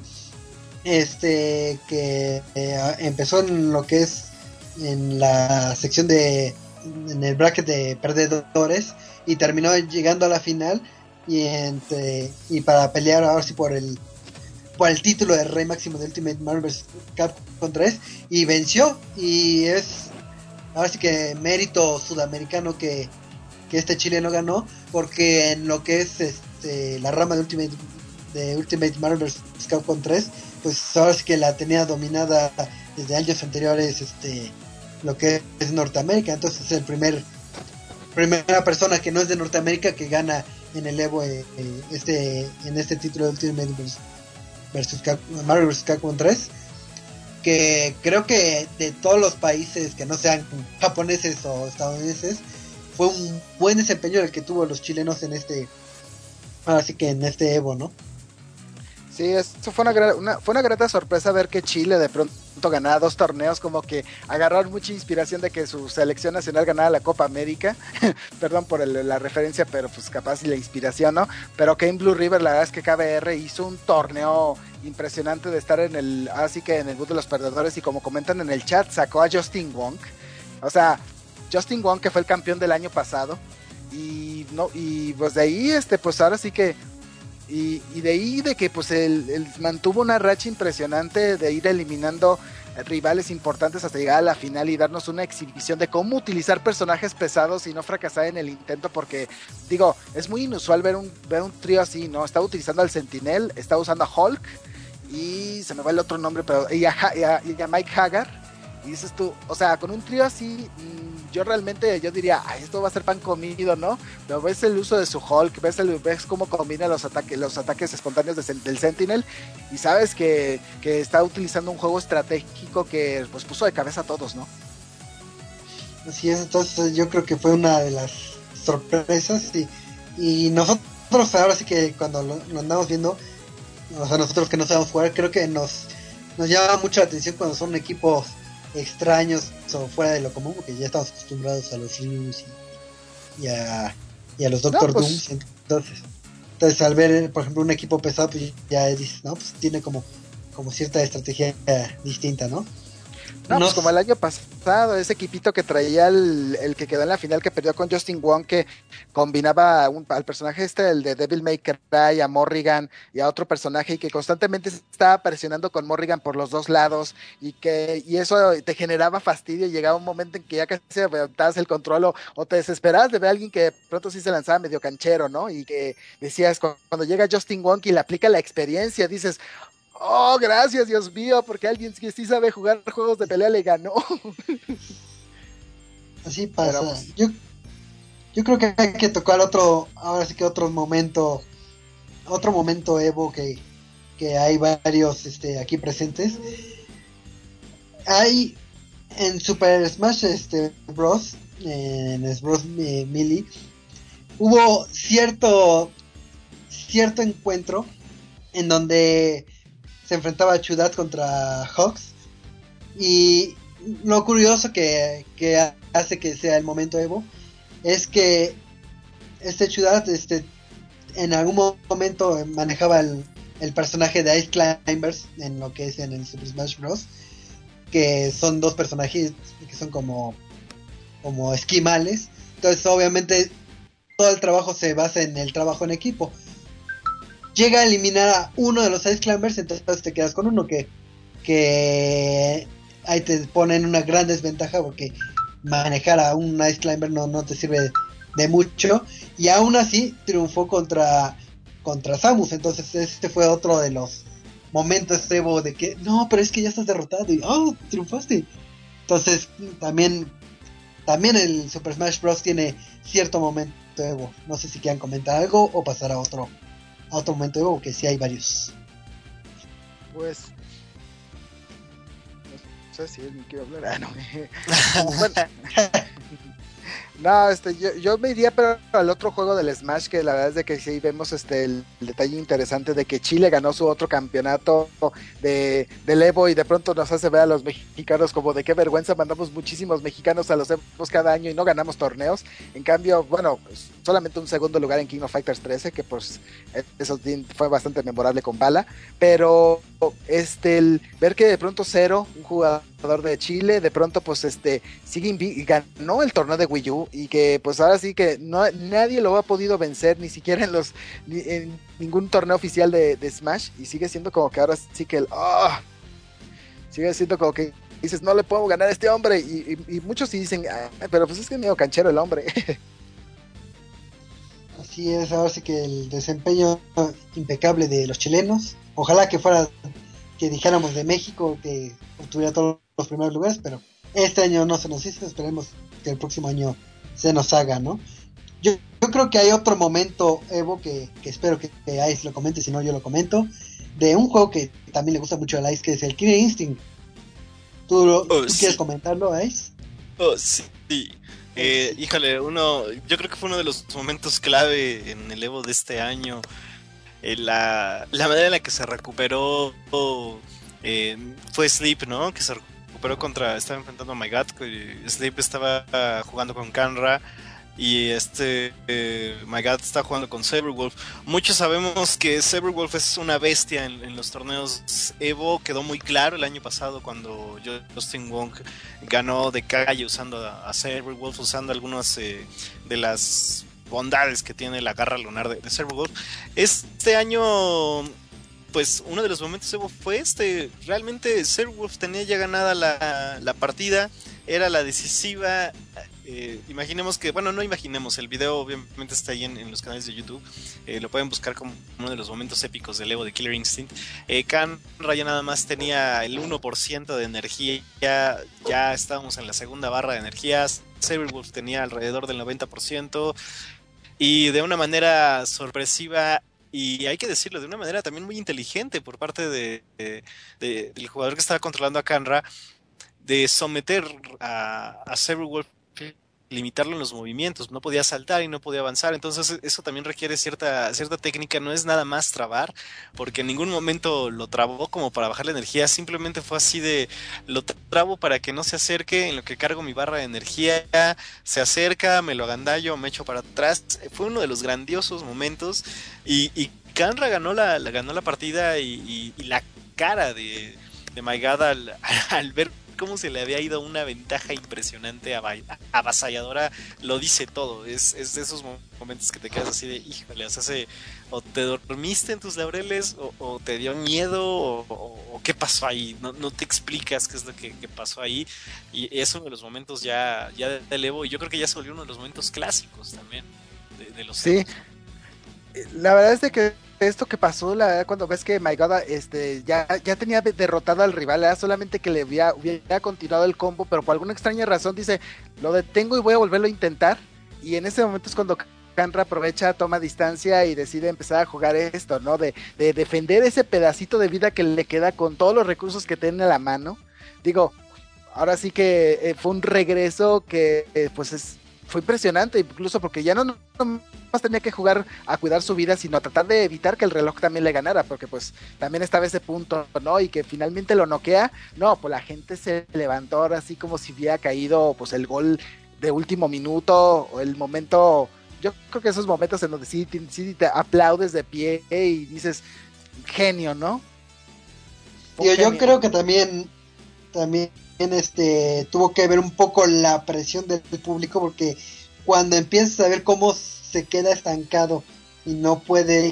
que empezó en lo que es en la sección en el bracket de perdedores, y terminó llegando a la final y para pelear ahora sí por el título de Rey Máximo de Ultimate Marvel Capcom 3, y venció. Y es ahora sí que mérito sudamericano que este chileno ganó, porque en lo que es la rama de Ultimate Marvel Capcom 3, pues ahora sí que la tenía dominada desde años anteriores lo que es Norteamérica. Entonces es primera persona que no es de Norteamérica que gana en el Evo en este título de Ultimate Marvel vs. Capcom 3, que creo que de todos los países que no sean japoneses o estadounidenses, fue un buen desempeño el que tuvo los chilenos en así que en este Evo, ¿no? Sí, eso fue una grata sorpresa ver que Chile de pronto ganaba 2 torneos, como que agarraron mucha inspiración de que su selección nacional ganara la Copa América. Perdón por la referencia, pero pues capaz y la inspiración, ¿no? Pero que en Blue River, la verdad es que KBR hizo un torneo impresionante de estar en el boot de los perdedores, y como comentan en el chat, sacó a Justin Wong. O sea, Justin Wong, que fue el campeón del año pasado, y pues de ahí pues ahora sí que y de ahí de que pues él mantuvo una racha impresionante de ir eliminando rivales importantes hasta llegar a la final y darnos una exhibición de cómo utilizar personajes pesados y no fracasar en el intento, porque digo, es muy inusual ver un trío así, ¿no? Estaba utilizando al Sentinel, estaba usando a Hulk y se me va el otro nombre, pero y a Mike Hagar, Y dices tú, o sea, con un trío así, yo realmente, yo diría, ay, esto va a ser pan comido, ¿no? Pero ves el uso de su Hulk, ves cómo combina los ataques espontáneos del Sentinel, y sabes que está utilizando un juego estratégico que pues puso de cabeza a todos, ¿no? Así es, entonces yo creo que fue una de las sorpresas y nosotros ahora sí que cuando lo andamos viendo, o sea, nosotros que no sabemos jugar, creo que nos llama mucho la atención cuando son equipos extraños o fuera de lo común, porque ya estamos acostumbrados a los Ryus y a los Doctor Dooms, entonces al ver por ejemplo un equipo pesado, pues ya dices, no, pues tiene como cierta estrategia distinta, ¿no? No, pues como el año pasado, ese equipito que traía el que quedó en la final, que perdió con Justin Wong, que combinaba al personaje el de Devil May Cry, a Morrigan y a otro personaje, y que constantemente estaba presionando con Morrigan por los dos lados, y eso te generaba fastidio, y llegaba un momento en que ya casi aventabas el control, o te desesperabas de ver a alguien que de pronto sí se lanzaba medio canchero, ¿no? Y que decías, cuando llega Justin Wong y le aplica la experiencia, dices, oh, gracias, Dios mío, porque alguien que sí sabe jugar juegos de pelea le ganó. Así pasa. Pero, pues, yo creo que hay que tocar ahora sí que otro momento Evo que hay varios aquí presentes. Hay en Super Smash Bros. En Smash Bros. Melee hubo cierto encuentro en donde se enfrentaba a Chudat contra Hawks, y lo curioso que hace que sea el momento Evo es que Chudat en algún momento manejaba el personaje de Ice Climbers en lo que es en el Super Smash Bros., que son dos personajes que son como esquimales. Entonces obviamente todo el trabajo se basa en el trabajo en equipo. Llega a eliminar a uno de los Ice Climbers, entonces te quedas con uno que ahí te pone en una gran desventaja, porque manejar a un Ice Climber no te sirve de mucho, y aún así triunfó contra Samus. Entonces fue otro de los momentos Evo de que no, pero es que ya estás derrotado y triunfaste. Entonces también el Super Smash Bros. Tiene cierto momento Evo. No sé si quieran comentar algo o pasar a otro momento Evo, que sí hay varios. pues no sé si él me quiere hablar. No. Bueno, no, yo me iría pero al otro juego del Smash, que la verdad es de que sí vemos el detalle interesante de que Chile ganó su otro campeonato del Evo, y de pronto nos hace ver a los mexicanos como de qué vergüenza, mandamos muchísimos mexicanos a los Evos cada año y no ganamos torneos. En cambio, bueno, pues, solamente un segundo lugar en King of Fighters 13, que pues eso fue bastante memorable con Bala, pero el ver que de pronto Zero, un jugador de Chile, de pronto pues ganó el torneo de Wii U, y que pues ahora sí que nadie lo ha podido vencer, ni siquiera en ningún torneo oficial de Smash, y sigue siendo como que ahora sí que sigue siendo como que dices, no le puedo ganar a este hombre, y muchos sí dicen, pero pues es que es medio canchero el hombre. Así es, ahora sí que el desempeño impecable de los chilenos. Ojalá que dijéramos de México, que obtuviera todos los primeros lugares, pero este año no se nos hizo. Esperemos que el próximo año se nos haga, ¿no? Yo creo que hay otro momento Evo que espero que Ice lo comente, si no yo lo comento, de un juego que también le gusta mucho a Ice, que es el Killer Instinct. ¿Tú Sí. quieres comentarlo, Ice? Sí. Híjole, yo creo que fue uno de los momentos clave en el Evo de este año. La manera en la que se recuperó fue Sleep, ¿no? Que se recuperó estaba enfrentando a My God, Sleep estaba jugando con Kanra, y My God está jugando con Saberwolf. Muchos sabemos que Saberwolf es una bestia en los torneos Evo. Quedó muy claro el año pasado cuando Justin Wong ganó de calle usando a Saberwolf, usando algunas de las bondades que tiene la garra lunar de Saberwolf. Este año, pues uno de los momentos Evo fue realmente Saberwolf tenía ya ganada la partida, era la decisiva, imaginemos que, bueno, no imaginemos, el video obviamente está ahí en los canales de YouTube, lo pueden buscar como uno de los momentos épicos del Evo de Killer Instinct. Kanra ya nada más tenía el 1% de energía, ya estábamos en la segunda barra de energía, Saberwolf tenía alrededor del 90%, y de una manera sorpresiva, y hay que decirlo, de una manera también muy inteligente por parte del jugador que estaba controlando a Kanra, de someter a Saberwolf, limitarlo en los movimientos, no podía saltar y no podía avanzar, entonces eso también requiere cierta técnica, no es nada más trabar, porque en ningún momento lo trabó como para bajar la energía, simplemente fue así de, lo trabo para que no se acerque, en lo que cargo mi barra de energía, se acerca, me lo agandallo, me echo para atrás, fue uno de los grandiosos momentos, y Kanra ganó la partida, y la cara de Maigada al ver cómo se le había ido una ventaja impresionante, avasalladora, lo dice todo. Es de esos momentos que te quedas así de, híjole, o te dormiste en tus laureles, o te dio miedo, o qué pasó ahí. No te explicas qué es lo que pasó ahí. Y es uno de los momentos ya del Evo, y yo creo que ya se volvió uno de los momentos clásicos también de los Sí, Evos. la verdad es de que esto que pasó, la verdad, cuando ves que My God ya tenía derrotado al rival, ¿verdad? Solamente que le hubiera continuado el combo, pero por alguna extraña razón dice, lo detengo y voy a volverlo a intentar. Y en ese momento es cuando Kanra aprovecha, toma distancia y decide empezar a jugar esto, ¿no? De defender ese pedacito de vida que le queda con todos los recursos que tiene a la mano. Digo, ahora sí que fue un regreso que fue impresionante, incluso porque ya no más tenía que jugar a cuidar su vida, sino a tratar de evitar que el reloj también le ganara, porque pues también estaba ese punto, ¿no? Y que finalmente lo noquea, no, pues la gente se levantó ahora así como si hubiera caído pues el gol de último minuto, o el momento, yo creo que esos momentos en donde sí te aplaudes de pie y dices, genio, ¿no? Yo creo que también tuvo que ver un poco la presión del público, porque cuando empiezas a ver cómo se queda estancado y no puede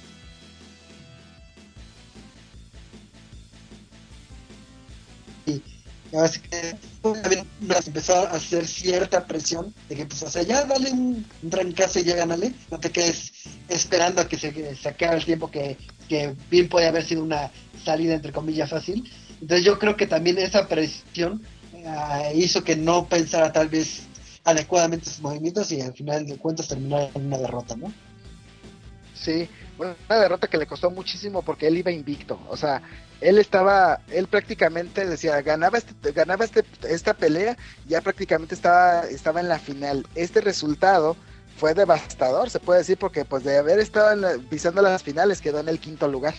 y ahora sí que también nos empezó a hacer cierta presión de que pues, o sea, ya dale un trancazo y ya gánale, no te quedes esperando a que se acabe el tiempo, que bien puede haber sido una salida entre comillas fácil. Entonces yo creo que también esa presión hizo que no pensara tal vez adecuadamente sus movimientos, y al final de cuentas terminó en una derrota, ¿no? Sí, bueno, una derrota que le costó muchísimo porque él iba invicto, o sea, él prácticamente decía, ganaba esta pelea, ya prácticamente estaba en la final. Este resultado fue devastador, se puede decir, porque pues de haber estado pisando las finales quedó en el quinto lugar.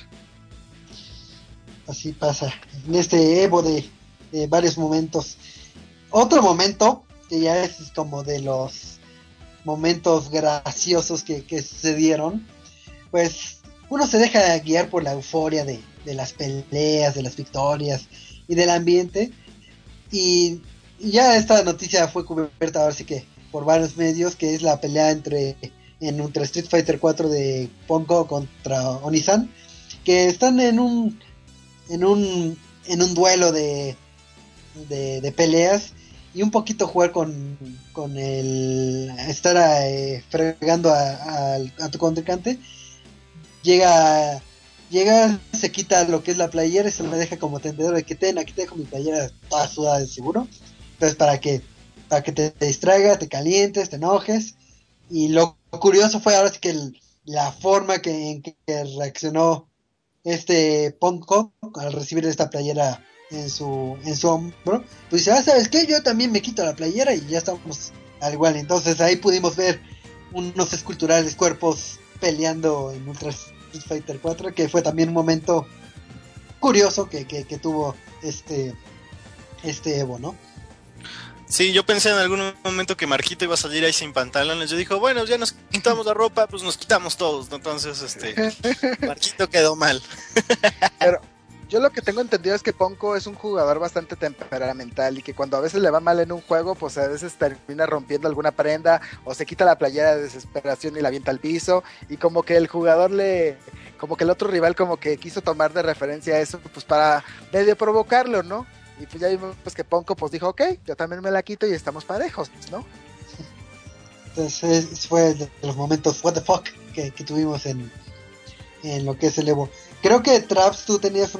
Así pasa en este Evo de varios momentos. Otro momento que ya es como de los momentos graciosos que sucedieron, pues uno se deja guiar por la euforia de las peleas, de las victorias y del ambiente, y ya esta noticia fue cubierta ahora sí que por varios medios, que es la pelea entre Street Fighter 4 de Ponko contra Onisan, que están en un duelo de peleas, y un poquito jugar con el estar fregando a tu contrincante. Llega, se quita lo que es la playera y se me deja como tendedor de que aquí te dejo mi playera toda sudada de seguro. Entonces para que te distraiga, te calientes, te enojes. Y lo curioso fue ahora sí que la forma en que reaccionó Ponko al recibir esta playera en su hombro. Pues dice, ¿sabes qué? Yo también me quito la playera y ya estamos al igual. Entonces ahí pudimos ver unos esculturales cuerpos peleando en Ultra Street Fighter 4, que fue también un momento curioso que tuvo este Evo, ¿no? Sí, yo pensé en algún momento que Marquito iba a salir ahí sin pantalones. Yo dijo, bueno, ya nos quitamos la ropa, pues nos quitamos todos, ¿no? Entonces, Marquito quedó mal. Pero yo lo que tengo entendido es que Ponko es un jugador bastante temperamental, y que cuando a veces le va mal en un juego, pues a veces termina rompiendo alguna prenda o se quita la playera de desesperación y la avienta al piso, y como que el jugador como que el otro rival como que quiso tomar de referencia a eso, pues para medio provocarlo, ¿no? Y pues ya vimos pues, que Ponko pues dijo, ok, yo también me la quito y estamos parejos, ¿no? Entonces ese fue de los momentos what the fuck que tuvimos en lo que es el Evo. Creo que Traps, tú tenías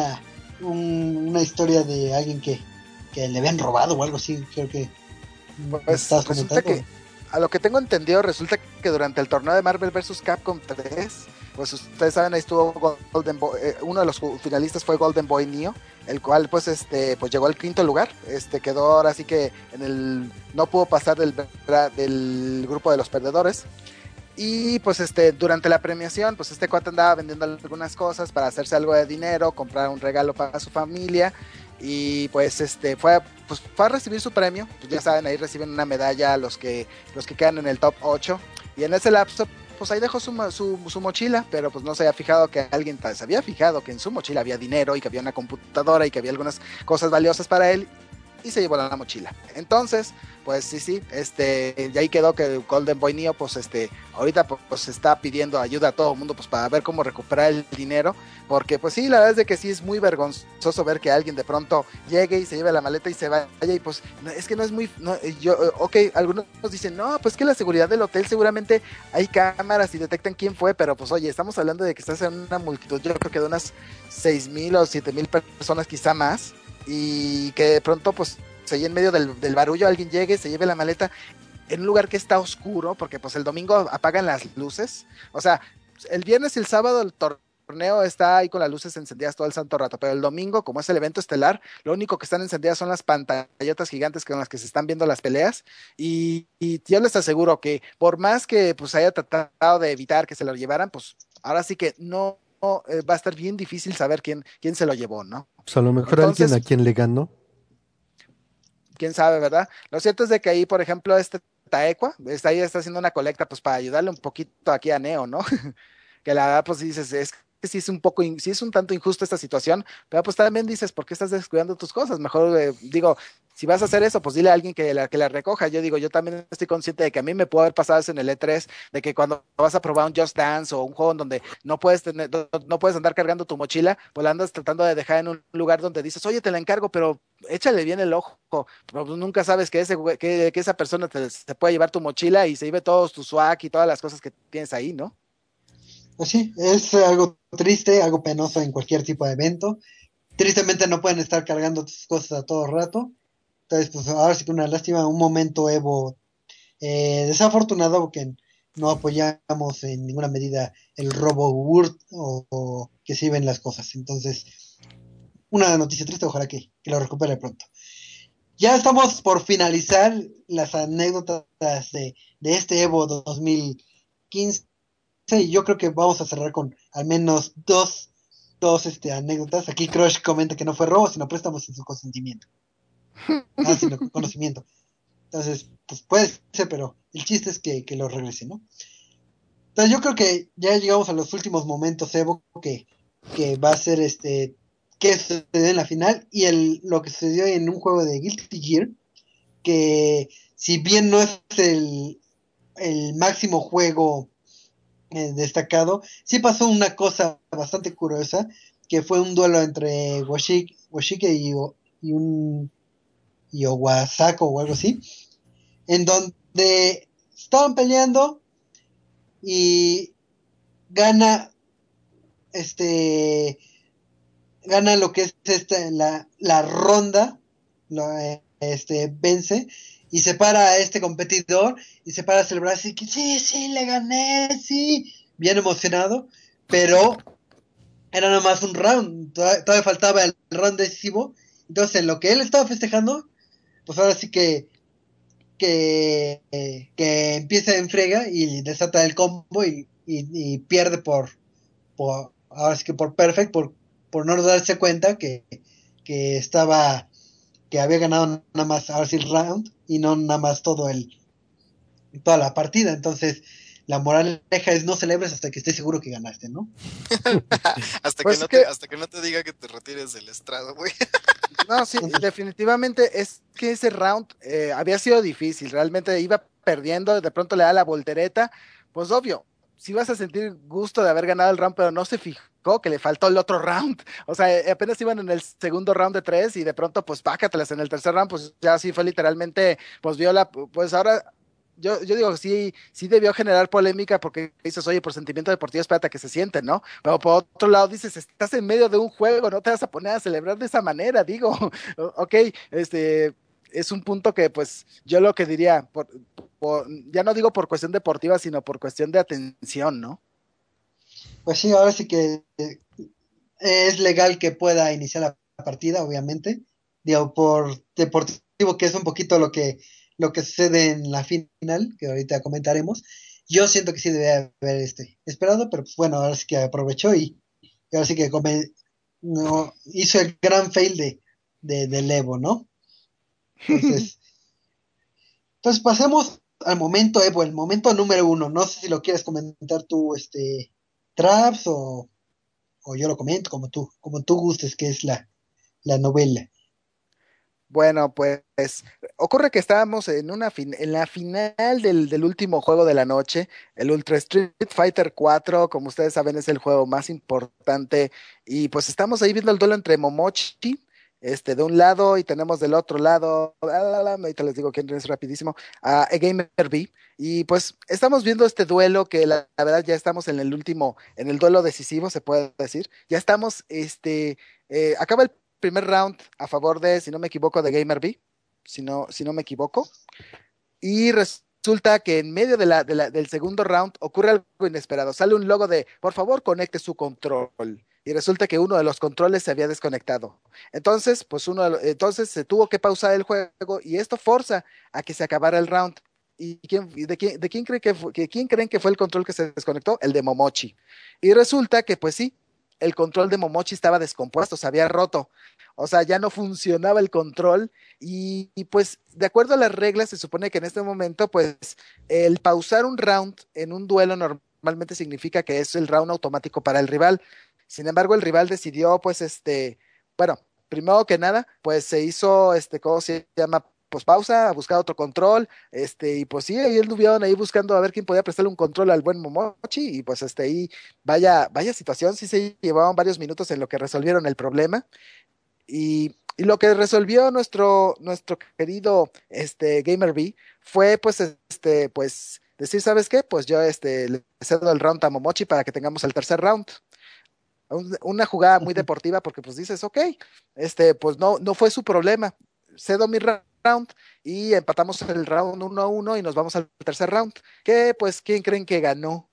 una historia de alguien que le habían robado o algo así, creo que me Pues estabas resulta comentando. que, a lo que tengo entendido, resulta que durante el torneo de Marvel vs. Capcom 3, pues ustedes saben, ahí estuvo Golden Boy, uno de los finalistas fue Golden Boy Neo, el cual pues pues llegó al quinto lugar, quedó ahora sí que no pudo pasar del grupo de los perdedores. Y pues durante la premiación, pues este cuate andaba vendiendo algunas cosas para hacerse algo de dinero, comprar un regalo para su familia. Y pues fue a recibir su premio. Pues ya saben, ahí reciben una medalla los que quedan en el top 8. Y en ese lapso, pues ahí dejó su mochila, pero pues no se había fijado que alguien se había fijado que en su mochila había dinero y que había una computadora y que había algunas cosas valiosas para él. Y se llevó la mochila. Entonces, pues sí, y ahí quedó que Golden Boy Neo, pues ahorita pues está pidiendo ayuda a todo el mundo, pues para ver cómo recuperar el dinero, porque pues sí, la verdad es de que sí es muy vergonzoso ver que alguien de pronto llegue y se lleve la maleta y se vaya, y pues es que no es muy, ok, algunos dicen, no, pues que la seguridad del hotel seguramente hay cámaras y detectan quién fue, pero pues oye, estamos hablando de que estás en una multitud, yo creo que de unas 6,000 o 7,000 personas, quizá más, y que de pronto pues ahí en medio del barullo alguien llegue, se lleve la maleta en un lugar que está oscuro, porque pues el domingo apagan las luces, o sea, el viernes y el sábado el torneo está ahí con las luces encendidas todo el santo rato, pero el domingo, como es el evento estelar, lo único que están encendidas son las pantallotas gigantes con las que se están viendo las peleas, y yo les aseguro que por más que pues haya tratado de evitar que se lo llevaran, pues ahora sí que no va a estar bien difícil saber quién se lo llevó, ¿no? Pues a lo mejor alguien a Entonces, quien le ganó. quién sabe, ¿verdad? Lo cierto es de que ahí, por ejemplo, Taekwa, ahí está haciendo una colecta, pues para ayudarle un poquito aquí a Neo, ¿no? Que la verdad, pues dices, es que sí es un poco, sí es un tanto injusto esta situación, pero pues también dices, ¿por qué estás descuidando tus cosas? Mejor, digo, si vas a hacer eso, pues dile a alguien que la recoja. Yo digo, yo también estoy consciente de que a mí me puede haber pasado eso en el E3, de que cuando vas a probar un Just Dance o un juego en donde no puedes andar cargando tu mochila, pues la andas tratando de dejar en un lugar donde dices, oye, te la encargo, pero échale bien el ojo, pero pues nunca sabes que que esa persona se puede llevar tu mochila y se lleve todos tu swag y todas las cosas que tienes ahí, ¿no? Pues sí, es algo triste, algo penoso en cualquier tipo de evento. Tristemente no pueden estar cargando tus cosas a todo rato. Entonces, pues ahora sí que una lástima, un momento Evo desafortunado porque no apoyamos en ninguna medida el robo o que se lleven las cosas. Entonces, una noticia triste, ojalá que lo recupere pronto. Ya estamos por finalizar las anécdotas de este Evo 2015 y yo creo que vamos a cerrar con al menos dos anécdotas. Aquí Crush comenta que no fue robo, sino préstamos sin su consentimiento. Sino conocimiento. Entonces, pues puede ser, pero el chiste es que lo regrese, ¿no? Entonces yo creo que ya llegamos a los últimos momentos, Evo, que va a ser qué sucedió en la final y lo que sucedió en un juego de Guilty Gear, que si bien no es el máximo juego destacado, sí pasó una cosa bastante curiosa, que fue un duelo entre Washike y Owasako o algo así, en donde estaban peleando y gana gana lo que es la ronda, vence y se para a este competidor y se para a celebrar así que sí, le gané, sí, bien emocionado, pero era nada más un round, todavía faltaba el round decisivo, entonces en lo que él estaba festejando, pues ahora sí que empieza en frega y desata el combo y pierde ahora sí que por perfect, por no darse cuenta que estaba, que había ganado nada más, ahora sí el round, y no nada más toda la partida. Entonces, la moraleja es no celebres hasta que estés seguro que ganaste, ¿no? Pues que, Hasta que no te diga que te retires del estrado, güey. no, sí, definitivamente es que ese round había sido difícil, realmente iba perdiendo, de pronto le da la voltereta, pues obvio, sí vas a sentir gusto de haber ganado el round, pero no se fijó que le faltó el otro round. O sea, apenas iban en el segundo round de 3 y de pronto, pues, pácatelas en el tercer round, pues ya sí fue literalmente, pues vio pues ahora, yo digo que sí debió generar polémica porque dices, oye, por sentimiento deportivo, espérate a que se sienten, ¿no? Pero por otro lado dices, estás en medio de un juego, no te vas a poner a celebrar de esa manera, digo, ok, es un punto que, pues, yo lo que diría, ya no digo por cuestión deportiva, sino por cuestión de atención, ¿no? Pues sí, ahora sí que es legal que pueda iniciar la partida, obviamente. Digo, por deportivo, que es un poquito lo que sucede en la final, que ahorita comentaremos. Yo siento que sí debe haber esperado, pero pues bueno, ahora sí que aprovechó y ahora sí que no, hizo el gran fail del Evo, ¿no? Entonces, entonces pasemos al momento Evo, el momento número uno. No sé si lo quieres comentar tú, Traps, o yo lo comento como tú gustes, que es la novela. Bueno, pues ocurre que estábamos en la final del último juego de la noche, el Ultra Street Fighter 4, como ustedes saben, es el juego más importante. Y pues estamos ahí viendo el duelo entre Momochi, de un lado, y tenemos del otro lado, ahorita les digo quién es rapidísimo, a Gamer B. Y pues estamos viendo este duelo que la verdad ya estamos en el último, en el duelo decisivo, se puede decir. Ya estamos, acaba el primer round a favor de, si no me equivoco, de Gamer B, si no me equivoco. Y resulta que en medio del segundo round ocurre algo inesperado. Sale un logo de, por favor, conecte su control. Y resulta que uno de los controles se había desconectado. Entonces, pues entonces se tuvo que pausar el juego y esto forza a que se acabara el round. ¿De quién quién creen que fue el control que se desconectó? El de Momochi. Y resulta que, pues sí, el control de Momochi estaba descompuesto, se había roto. O sea, ya no funcionaba el control pues de acuerdo a las reglas se supone que en este momento pues el pausar un round en un duelo normalmente significa que es el round automático para el rival. Sin embargo, el rival decidió pues bueno, primero que nada, pues se hizo ¿cómo se llama? Pues pausa, a buscar otro control, y pues sí, ahí anduvieron ahí buscando a ver quién podía prestarle un control al buen Momochi, y pues ahí, vaya situación, sí se llevaban varios minutos en lo que resolvieron el problema. Y lo que resolvió nuestro querido Gamer B fue pues pues decir, ¿sabes qué? Pues yo le cedo el round a Momochi para que tengamos el tercer round. Una jugada muy deportiva porque pues dices, ok, pues no fue su problema. Cedo mi round y empatamos el round 1-1 y nos vamos al tercer round. ¿Qué? Pues, ¿quién creen que ganó?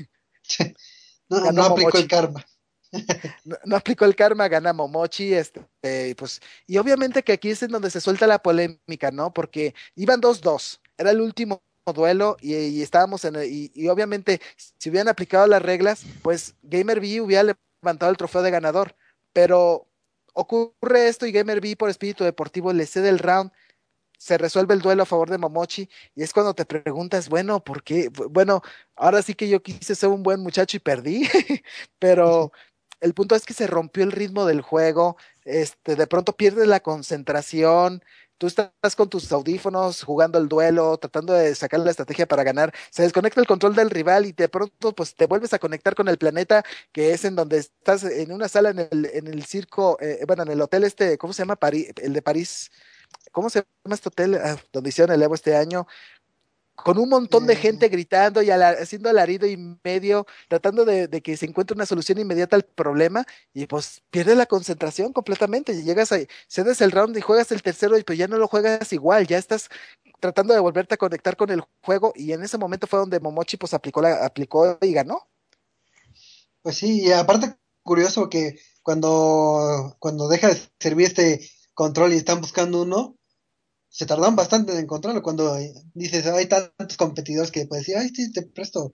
No, no Ganó aplicó el Momochi. karma. No aplicó el karma, gana Momochi, pues, y obviamente que aquí es en donde se suelta la polémica, ¿no? Porque iban 2-2, era el último duelo y estábamos y obviamente si hubieran aplicado las reglas, pues Gamer B hubiera levantado el trofeo de ganador, pero ocurre esto y Gamer B por espíritu deportivo le cede el round, se resuelve el duelo a favor de Momochi y es cuando te preguntas, bueno, ¿por qué? Bueno, ahora sí que yo quise ser un buen muchacho y perdí, pero el punto es que se rompió el ritmo del juego, de pronto pierdes la concentración, tú estás con tus audífonos jugando el duelo, tratando de sacar la estrategia para ganar, se desconecta el control del rival y de pronto pues te vuelves a conectar con el planeta que es en donde estás en una sala en el circo, bueno, en el hotel ¿cómo se llama? El de París. ¿Cómo se llama este hotel? Donde hicieron el Evo este año, con un montón de Eh, gente gritando y haciendo alarido y medio, tratando de que se encuentre una solución inmediata al problema, y pues pierdes la concentración completamente, y llegas ahí, cedes el round y juegas el tercero, y pues ya no lo juegas igual, ya estás tratando de volverte a conectar con el juego, y en ese momento fue donde Momochi pues aplicó y ganó. pues sí, y aparte curioso que cuando deja de servir este control y están buscando uno, se tardan bastante en encontrarlo. Cuando dices, hay tantos competidores que puedes decir, ay, sí, te presto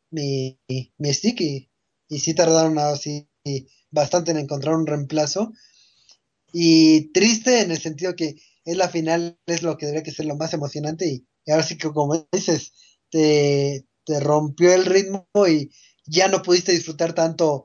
mi stick y sí tardaron así bastante en encontrar un reemplazo. Y triste en el sentido que es la final, es lo que debería que ser lo más emocionante y ahora sí que como dices, te rompió el ritmo y ya no pudiste disfrutar tanto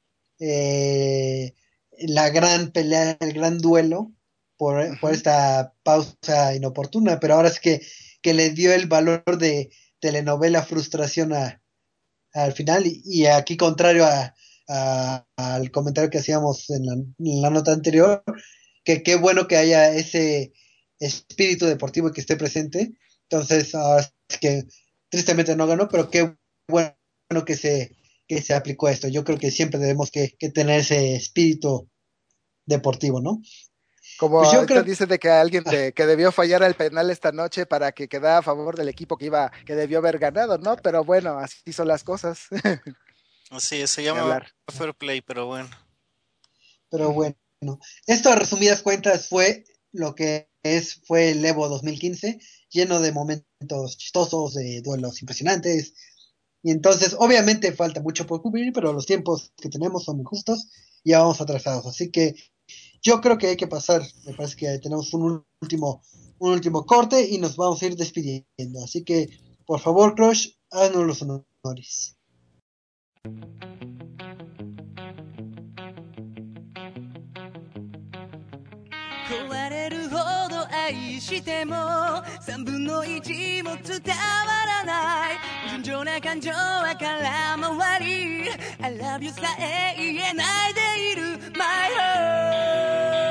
la gran pelea, el gran duelo por Ujú. esta pausa inoportuna, pero ahora es que le dio el valor de telenovela frustración al final y aquí contrario a al comentario que hacíamos en la nota anterior, que qué bueno que haya ese espíritu deportivo y que esté presente. Entonces, es que tristemente no ganó, pero qué bueno que se aplicó esto. Yo creo que siempre debemos que tener ese espíritu deportivo, ¿no? Como Pues yo ahorita creo dice de que alguien que debió fallar el penal esta noche para que quedara a favor del equipo que debió haber ganado, ¿no? Pero bueno, así son las cosas. Así es, se Ni llama hablar. fair play, pero bueno. Pero bueno, esto a resumidas cuentas fue el Evo 2015, lleno de momentos chistosos, de duelos impresionantes. Y entonces, obviamente falta mucho por cubrir, pero los tiempos que tenemos son muy justos y ya vamos atrasados. Así que yo creo que hay que pasar, me parece que tenemos un último corte y nos vamos a ir despidiendo. Así que, por favor, Crush, haznos los honores. 壊れるほど愛しても3分の1も伝わらない純情な感情は空回り I love you さえ言えないでいる My heart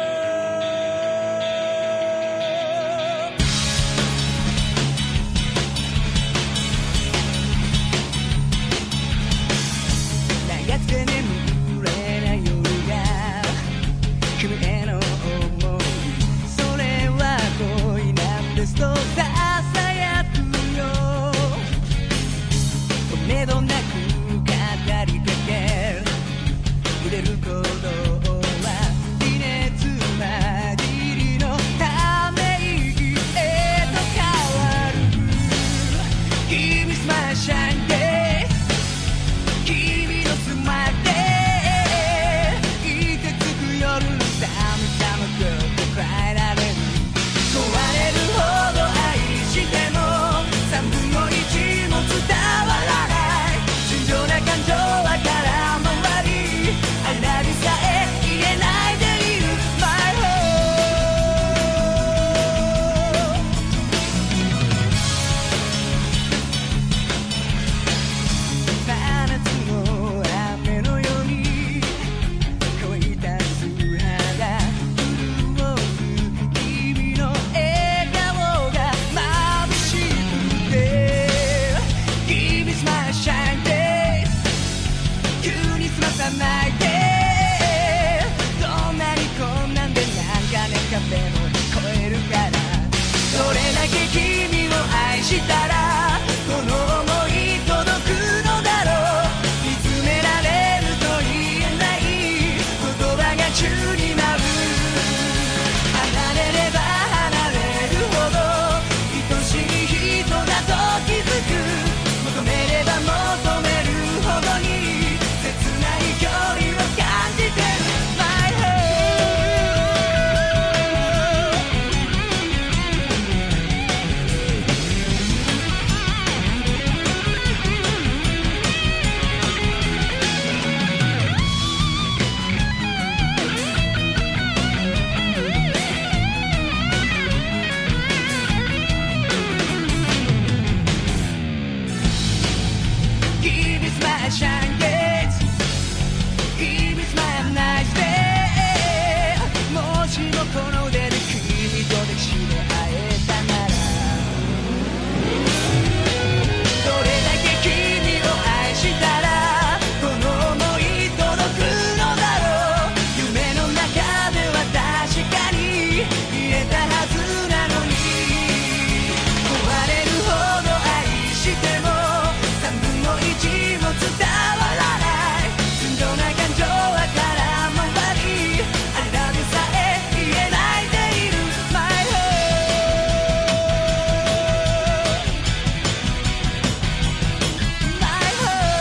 長くて眠れない夜が君への想いそれは恋なんですとささやくよ止めどなく語りかける触れることは微熱混じりのため息へと変わる Give me my shine day 君のスマイルでいてつく夜の寒さもぐっと変えられる壊れるほど愛しても3分の1も伝わらない純情な感情は空回り I love you さえ言えないでいる My heart 真夏の雨のように恋たす肌潤う君の笑顔が眩しくて Give me my shine day 急に済まさないでどんなに困難でなんかね壁も越えるからどれだけ君を愛したらこの想い届くのだろう見つめられると言えない言葉が宙に舞う離れれば離れるほど愛しい人だと気づく求めれば求めるほどに切ない距離を感じてる My heart Give me my shine gate Give me my nice day もしもこの腕で君と抱きしめ合えたならどれだけ君を愛したらこの想い届くのだろう夢の中では確かに言えたはずなのに壊れるほど愛しても3分の1も伝わらない純情な感情は空回り I love you さえ言えないでいる My heart My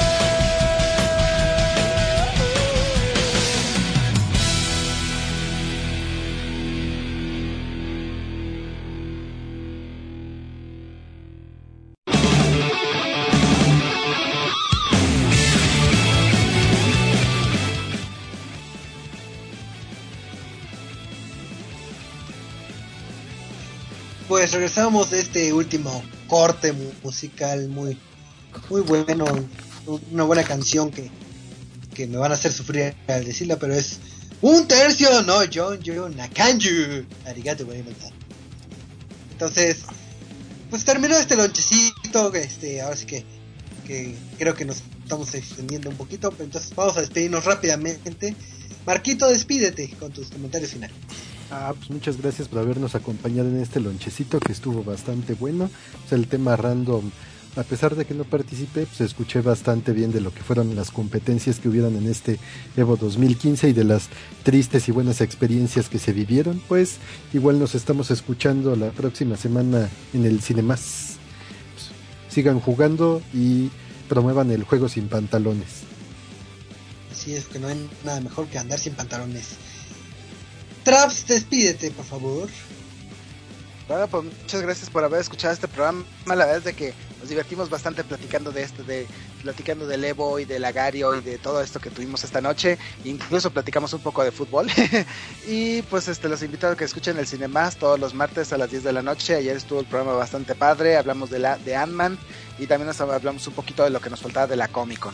Pues regresamos de este último corte musical muy bueno, una buena canción que que me van a hacer sufrir al decirla, pero es 1/3, no, John Nakanju. Arigato gozaimashita. Entonces, pues terminó este lonchecito, ahora sí que creo que nos estamos extendiendo un poquito, pero entonces vamos a despedirnos rápidamente. Marquito, despídete con tus comentarios finales. Pues muchas gracias por habernos acompañado en este lonchecito que estuvo bastante bueno. Pues el tema random, a pesar de que no participé, pues escuché bastante bien de lo que fueron las competencias que hubieran en este Evo 2015 y de las tristes y buenas experiencias que se vivieron. Pues igual nos estamos escuchando la próxima semana en el Cinemás. Pues, sigan jugando y promuevan el juego sin pantalones. Así es, que no hay nada mejor que andar sin pantalones. Traps, despídete, por favor. Bueno, pues muchas gracias por haber escuchado este programa. La verdad es de que nos divertimos bastante platicando de platicando del Evo y del Agario y de todo esto que tuvimos esta noche. Incluso platicamos un poco de fútbol. Y pues los invito a que escuchen el Cinemás todos los martes a las 10 de la noche. Ayer estuvo el programa bastante padre, hablamos de Ant-Man y también hablamos un poquito de lo que nos faltaba de la Comic-Con.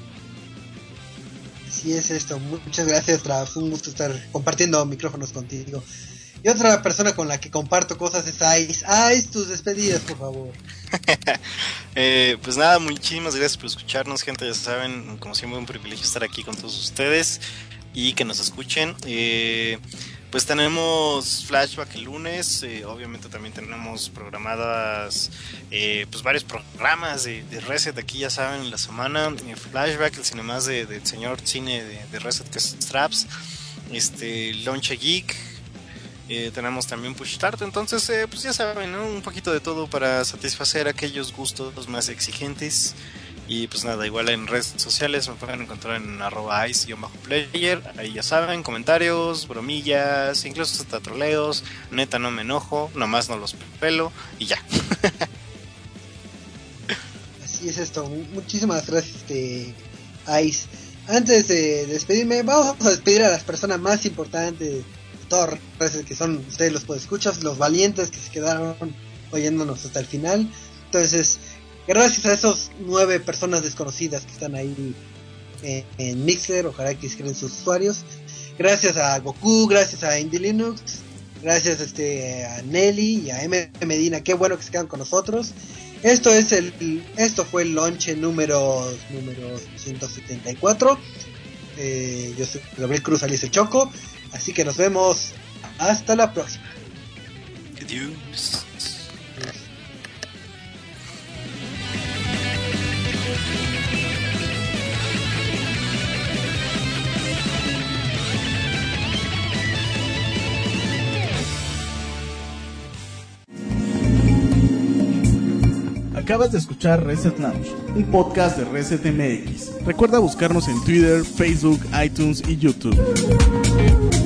Así es esto, muchas gracias, Traps, un gusto estar compartiendo micrófonos contigo. Y otra persona con la que comparto cosas es Ice. Ice, tus despedidas, por favor. Pues nada, muchísimas gracias por escucharnos, gente. Ya saben, como siempre, un privilegio estar aquí con todos ustedes y que nos escuchen. Pues tenemos Flashback el lunes. Obviamente también tenemos programadas pues varios programas de Reset aquí, ya saben, en la semana. Flashback, el Cinemás del señor cine de Reset, que es Traps. Launch a Geek. Tenemos también Push Start. Entonces pues ya saben, ¿no? Un poquito de todo para satisfacer aquellos gustos más exigentes. Y pues nada, igual en redes sociales me pueden encontrar en @ice_player. Ahí ya saben, comentarios, bromillas, incluso hasta troleos. Neta, no me enojo, nomás no los pelo y ya. Así es esto, muchísimas gracias, Ice. Antes de despedirme, vamos a despedir a las personas más importantes de todas las redes, que son ustedes, los podescuchas, los valientes que se quedaron oyéndonos hasta el final. Entonces, gracias a esos 9 personas desconocidas que están ahí en Mixer, ojalá que creen sus usuarios. Gracias a Goku, gracias a Indie Linux, gracias a Nelly y a M. Medina, qué bueno que se quedan con nosotros. Esto fue el lonche número 174. Yo soy Gabriel Cruz, alias el Choco, así que nos vemos hasta la próxima. Adiós. Acabas de escuchar Reset Lounge, un podcast de Reset MX. Recuerda buscarnos en Twitter, Facebook, iTunes y YouTube.